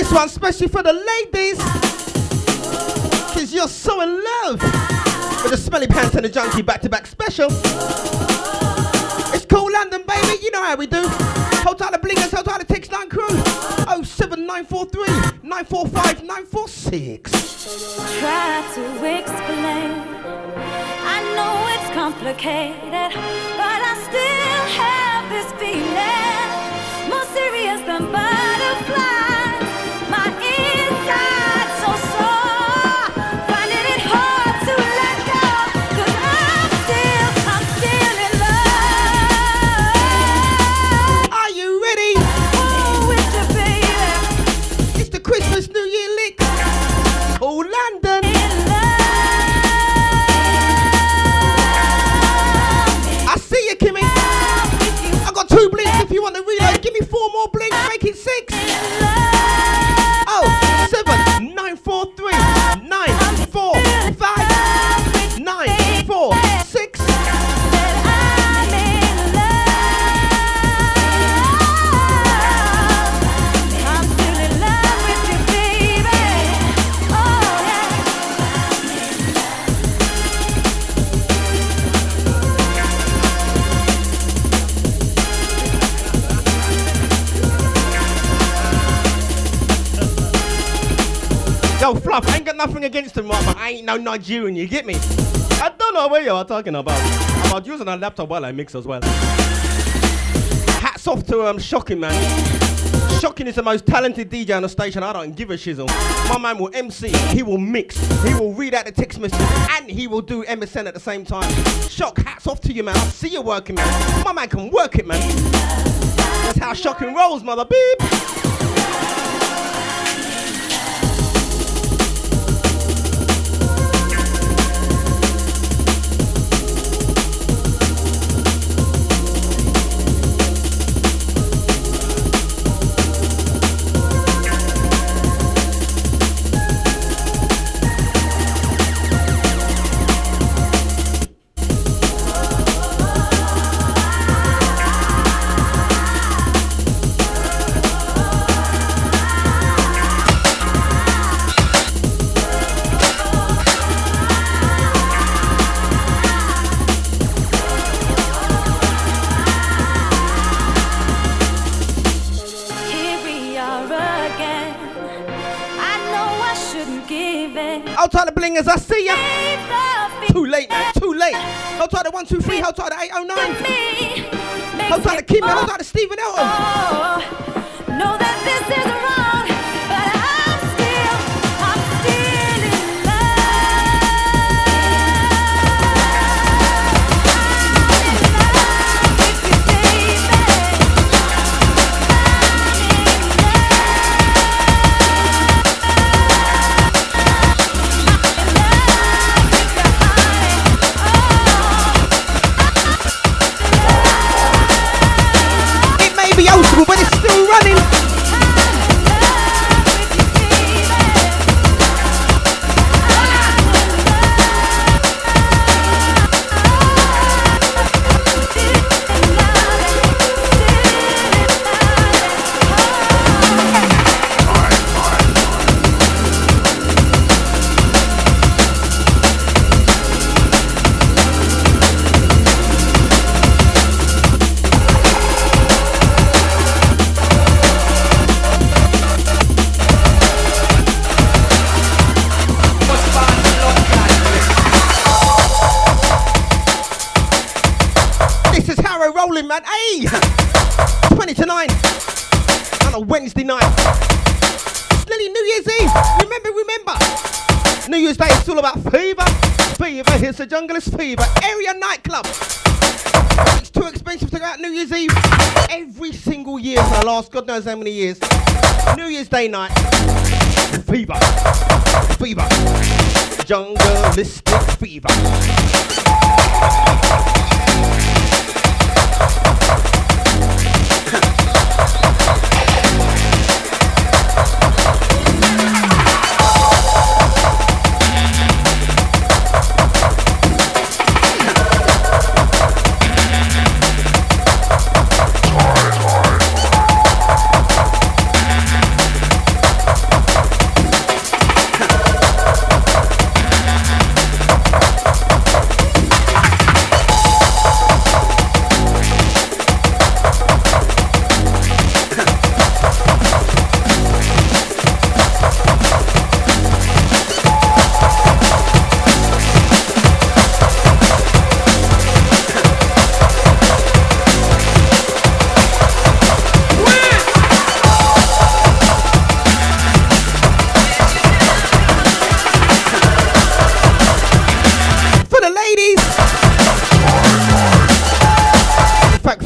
This one's especially for the ladies, cause you're so in love with the Smelly Pants and the Junkie back-to-back special. It's Cool London, baby, you know how we do. Hold tight the blinkers, hold tight the text line crew. 07943 945 946. Try to explain, I know it's complicated, but I still have this feeling, more serious than butterflies. My inside so sore, finding it hard to let go, 'cause I'm still in love. Are you ready? Oh, with you, baby. It's the Christmas New Year lick. Cool London. I see you, Kimmy. I got 2 blinks if you want to reload. Give me 4 more blinks, make it 6. 07943 945 946. Yo, Fluff, I ain't got nothing against him, right, but I ain't no Nigerian, you get me? I don't know what you are talking about. I'm out using a laptop while I mix as well. Hats off to Shocking, man. Shocking is the most talented DJ on the station. I don't give a shizzle. My man will MC, he will mix, he will read out the text message, and he will do MSN at the same time. Shock, hats off to you, man. I see you working, man. My man can work it, man. That's how Shocking rolls, mother beep. Hold tight the blingers, I see ya. Too late, man, too late. Hold tight the 123, hold tight the 809. Hold tight the Kim, hold tight the Stephen Elton. Know that this is wrong, but I'm still in It may be old school, but it's still running. Rolling, man. Hey, 20 to 9 on a Wednesday night. It's nearly New Year's Eve. Remember. New Year's Day, it's all about fever. Fever, here's the jungle, it's fever. Area nightclub. It's too expensive to go out New Year's Eve. Every single year for the last God knows how many years. New Year's Day night. Fever. Jungleistic fever.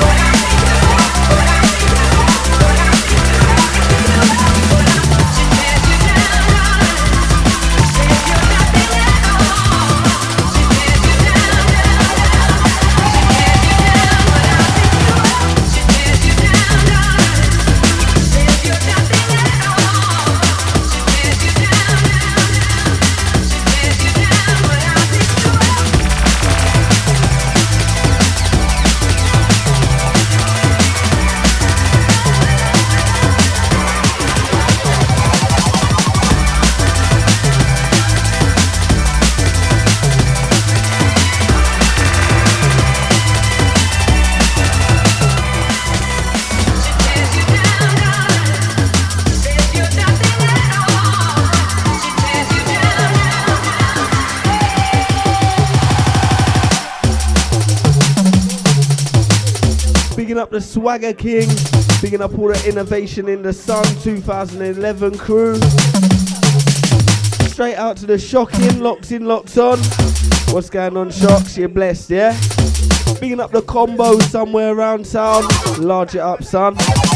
Up the Swagger King, bigging up all the Innovation in the Sun 2011 crew. Straight out to the Shocking, locks in, locks on. What's going on, Shocks? You're blessed, yeah? Bigging up the Combo somewhere around town. Large it up, son.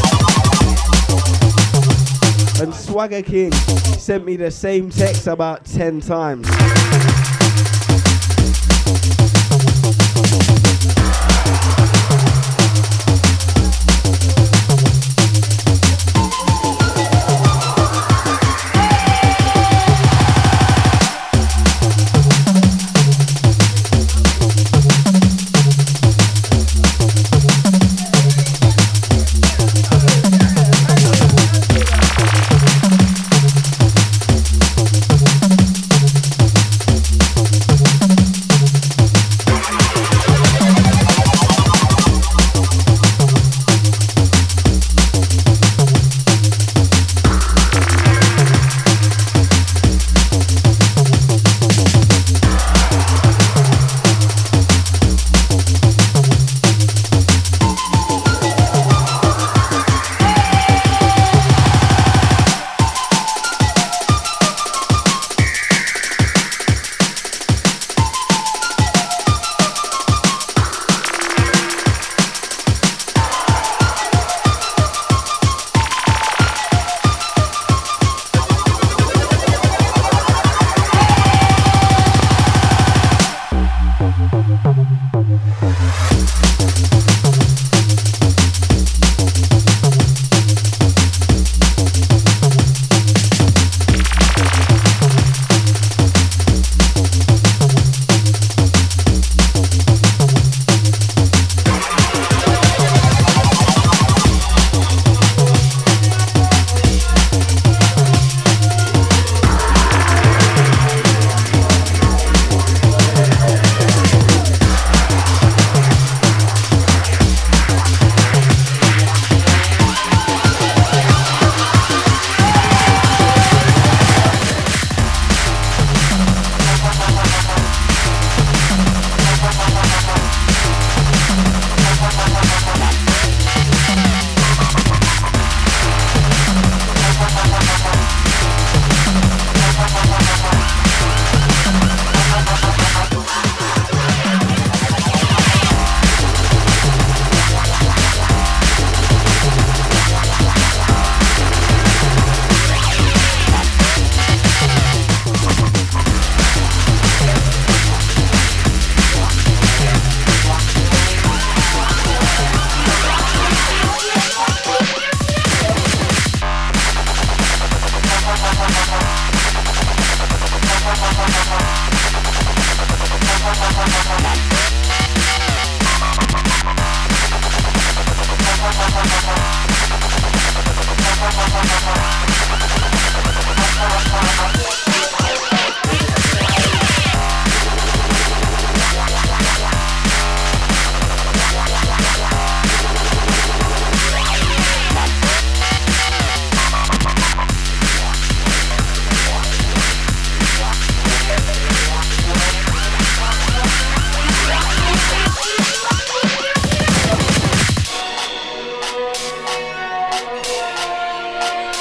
And Swagger King sent me the same text about 10 times.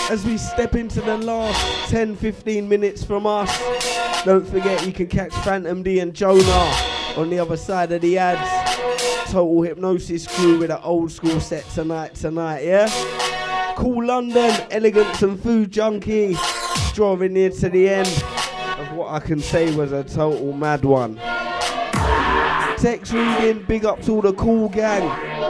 as we step into the last 10-15 minutes from us. Don't forget you can catch Phantom D and Jonah on the other side of the ads. Total Hypnosis crew with an old school set tonight, yeah? Cool London, Elegance and Food Junkie, drawing near to the end of what I can say was a total mad one. Text reading, big up to all the cool gang.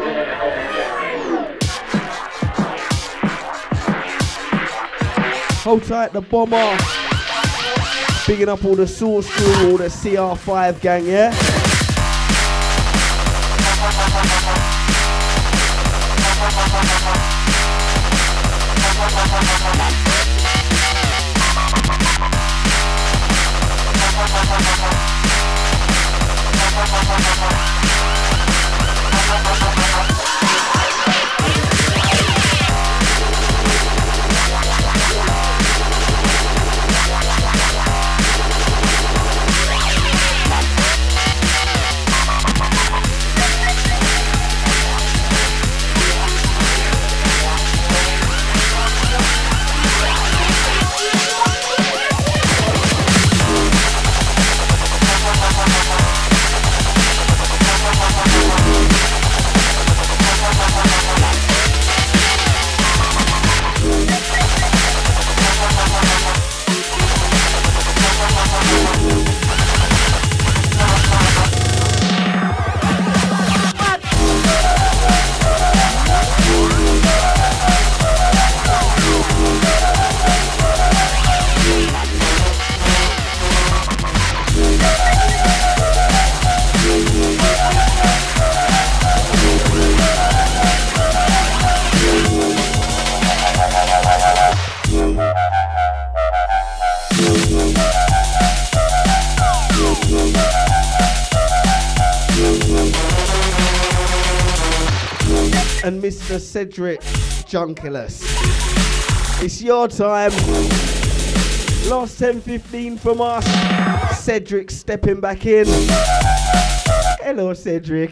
Hold tight, the bomber. Bigging up all the Source crew, all the CR5 gang, yeah? And Mr. Cedric Junkulus. It's your time. Last 10-15 from us. Cedric stepping back in. Hello, Cedric.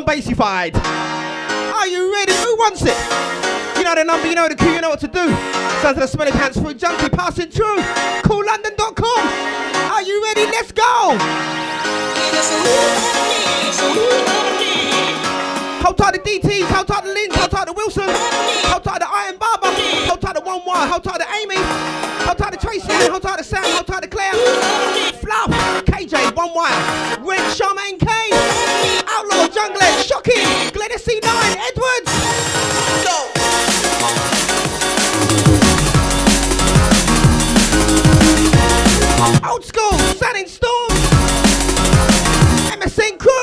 and bassified. Are you ready? Who wants it? You know the number, you know the cue, you know what to do. Sounds of the smelly pants through junkie passing through. CoolLondon.com. Are you ready? Let's go. Hold tight the DTs, hold tight the Lynch, hold tight the Wilson, hold tight the Iron Barber, hold tight the One Wire, hold tight the Amy, hold tight the Tracy, hold tight the Sam, hold tight the Claire, Fluff, KJ, One Wire, Red, Charmaine K, Outlaw, Jungler, Shocking, Glennis C9, Edwards. Go. Old school, Sun and Storm, MSN Crew.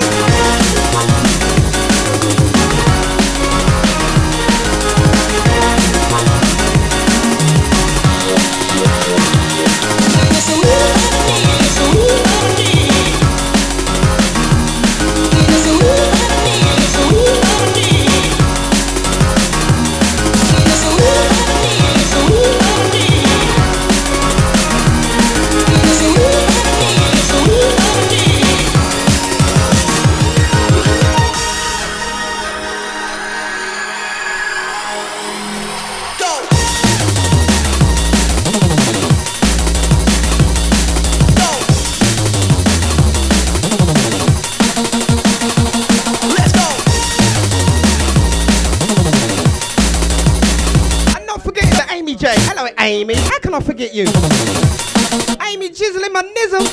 Hello, Amy. How can I forget you? Amy jizzling my nizzle.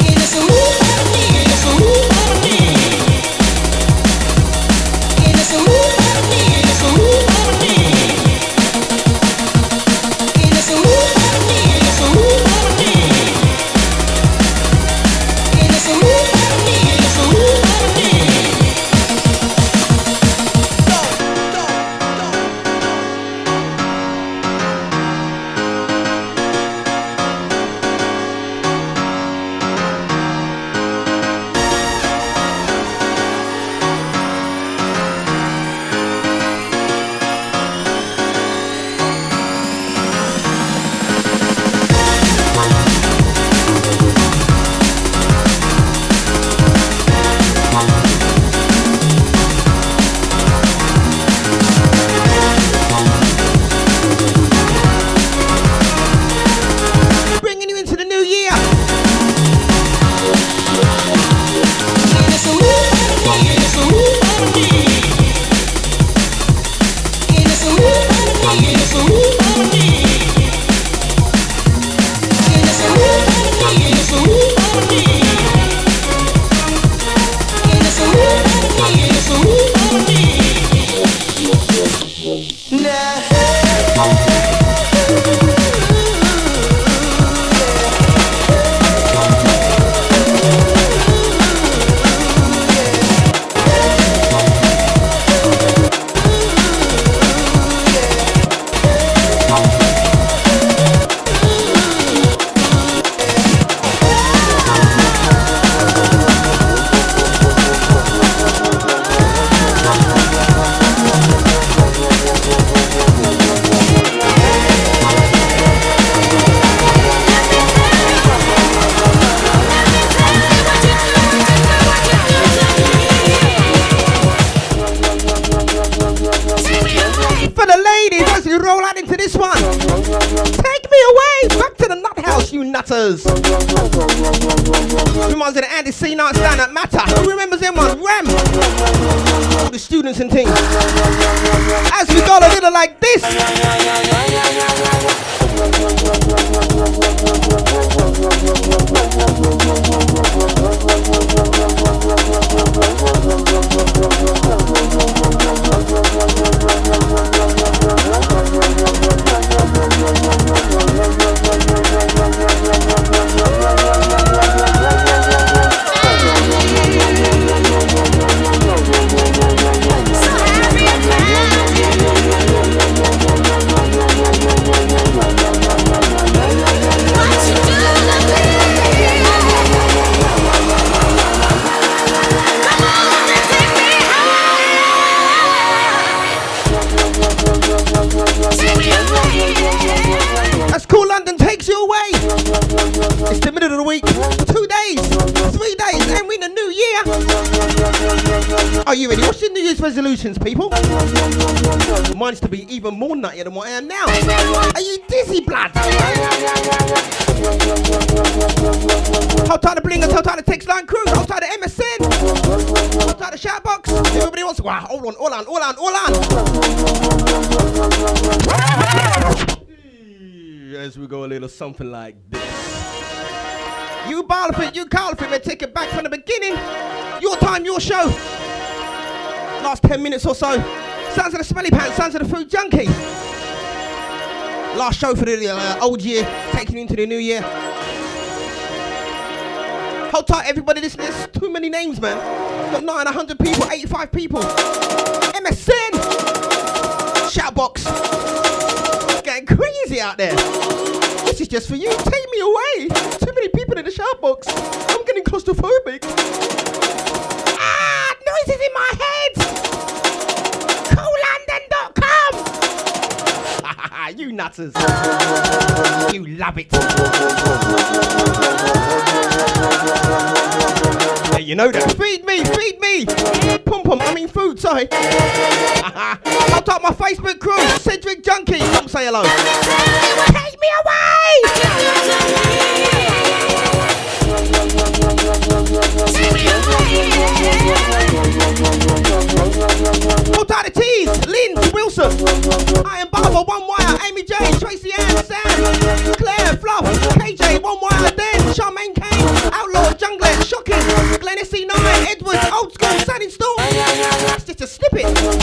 Reminds me of the Andy C night stand at Matter. Who remembers him one? Rem. All the students and things. As we got a little like this. It's the middle of the week, 2 days, 3 days, and we're in the new year. Are you ready? What's your New Year's resolutions, people? Mine's to be even more nuttier than what I am now. Are you dizzy, blood? Hold tight the blingers, hold tight the text line crew, hold tight the MSN, hold tight the shoutbox. Everybody wants to. Wow, hold on. As we go a little something like this. You ball of it, you call of it, man. Take it back from the beginning. Your time, your show. Last 10 minutes or so. Sounds of the Smelly Pants, sounds of the Food Junkie. Last show for the old year, taking into the new year. Hold tight, everybody. There's too many names, man. Got 900 people, 85 people. MSN. Shoutbox. Getting crazy out there. This is just for you. Take me away. Too many people in the shoutbox. I'm getting claustrophobic. Noises in my head. CoolLondon.com. You nutters. You love it. Yeah, you know that. Feed me. Pum, I mean food, sorry. I'll talk my Facebook crew. Cedric Junkie. Come say hello. Take me away. Hold tight the T's. Lynn Wilson. I am Barbara, One Wire, Amy J, Tracy Ann, Sam, Claire, Fluff, KJ, One Wire, Dan, Charmaine Kane, Outlaw, Jungler, Shocking, Glenn SC9, Edwards, Old School, Sunny Storm. That's just a snippet.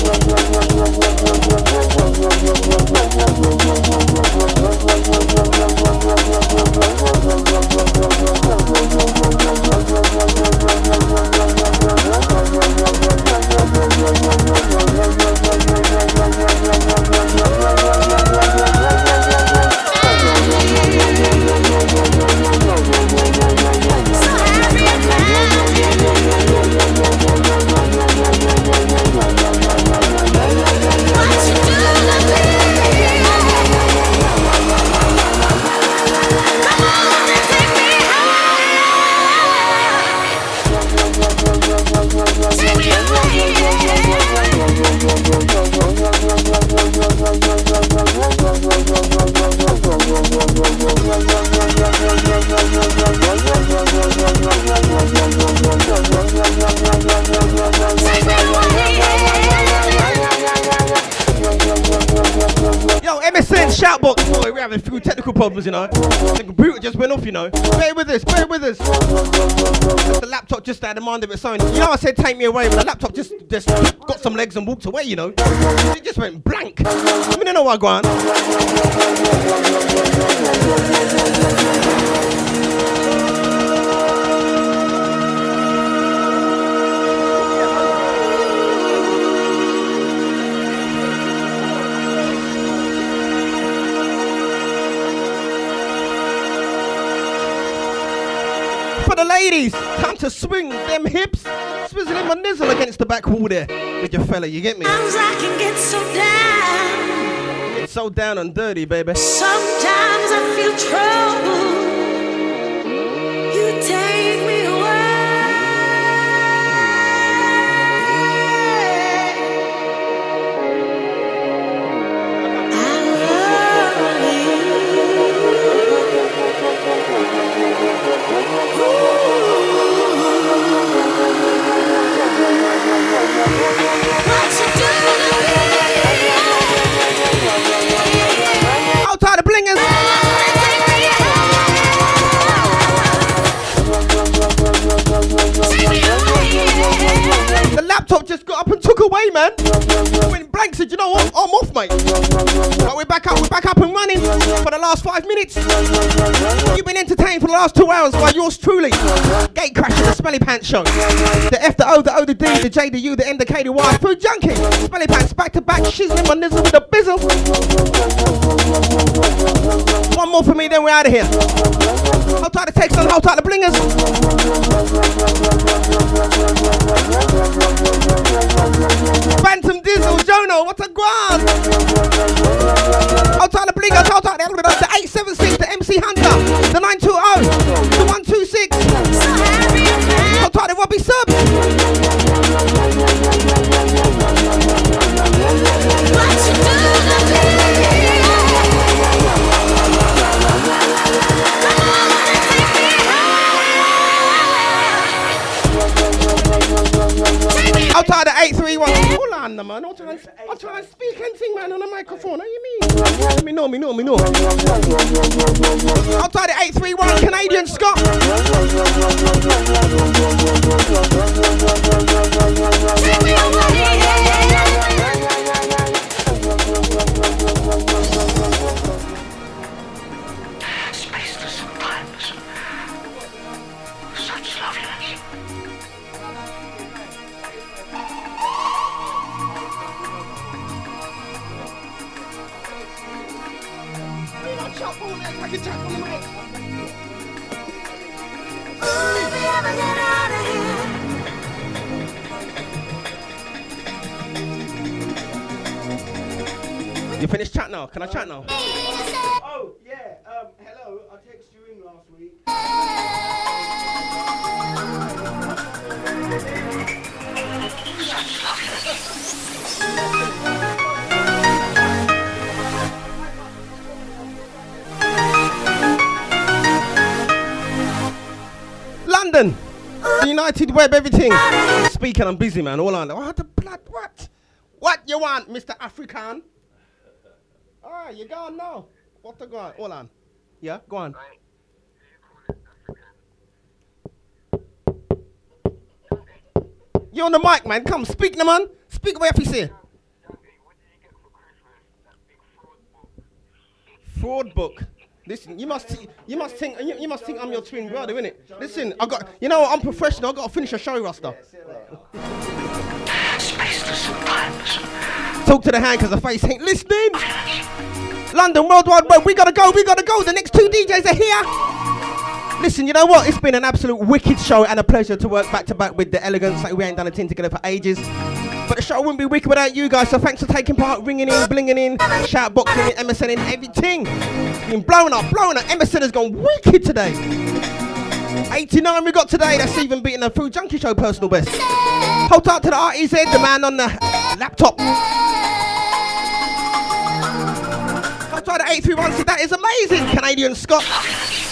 Yo, MSN shoutbox. Boy, we're having a few technical problems, you know. The computer just went off, you know. Bear with us. The laptop just had a mind of its own. You know, I said take me away, but the laptop just got some legs and walked away, you know. It just went blank. I mean, you know what, go on. For the ladies, time to swing them hips, swizzling my nizzle against the back wall there with your fella, you get me? Sometimes I can get so down. Get so down and dirty, baby. Sometimes I feel trouble. You take me away. I love you. What you do to me? Out the blingers. The laptop just got up and took away, man. Went blank, said, you know what? I'm off, mate. But we're back up and running for the last 5 minutes. You've been entertained for the last 2 hours by yours truly. Gatecrasher, the Smelly Pants Show. The F, the O, the O, the D, the J, the U, the N, the K, the Y. Food Junkie. Smelly Pants back to back, shizzling my nizzle with the bizzle. One more for me, then we're out of here. Hold tight the text and hold tight the blingers. Phantom Dizzle, Jono, what a guan! Hold tight the blingers, hold tight the 876, the MC Hunter, the 920, the 126. Hold tight the Robbie Sub. man. I'll try and speak and sing, man, on the microphone. How you mean? Me know. Outside the 831 Canadian Scott. Spaceless and timeless. Such loveliness. I can tap on the mic. If we ever get out of here. You finished chat now? Can I chat now? Oh, yeah. Hello. I texted you in last week. London, United Web, everything. Speaking, I'm busy, man. All on. What the blood? What? What you want, Mr. African? Ah, you gone now. What the go on? Hold on. Yeah, go on. You on the mic, man. Come, speak, no, man. Speak what you have to say. Fraud book. Listen, you must think I'm your twin brother, innit? Listen, I'm professional. I got to finish a show, Rasta. Talk to the hand, cause the face ain't listening. London, Worldwide Web, we gotta go. The next two DJs are here. Listen, you know what? It's been an absolute wicked show and a pleasure to work back to back with the Elegance. Like we ain't done a thing together for ages. But the show wouldn't be wicked without you guys, so thanks for taking part, ringing in, blinging in, shoutboxing in, MSN in, everything. Been blowing up. MSN has gone wicked today. 89 we got today, that's even beating the Food Junkie Show personal best. Hold tight to the REZ, the man on the laptop. Hold tight to 831, so that is amazing, Canadian Scott.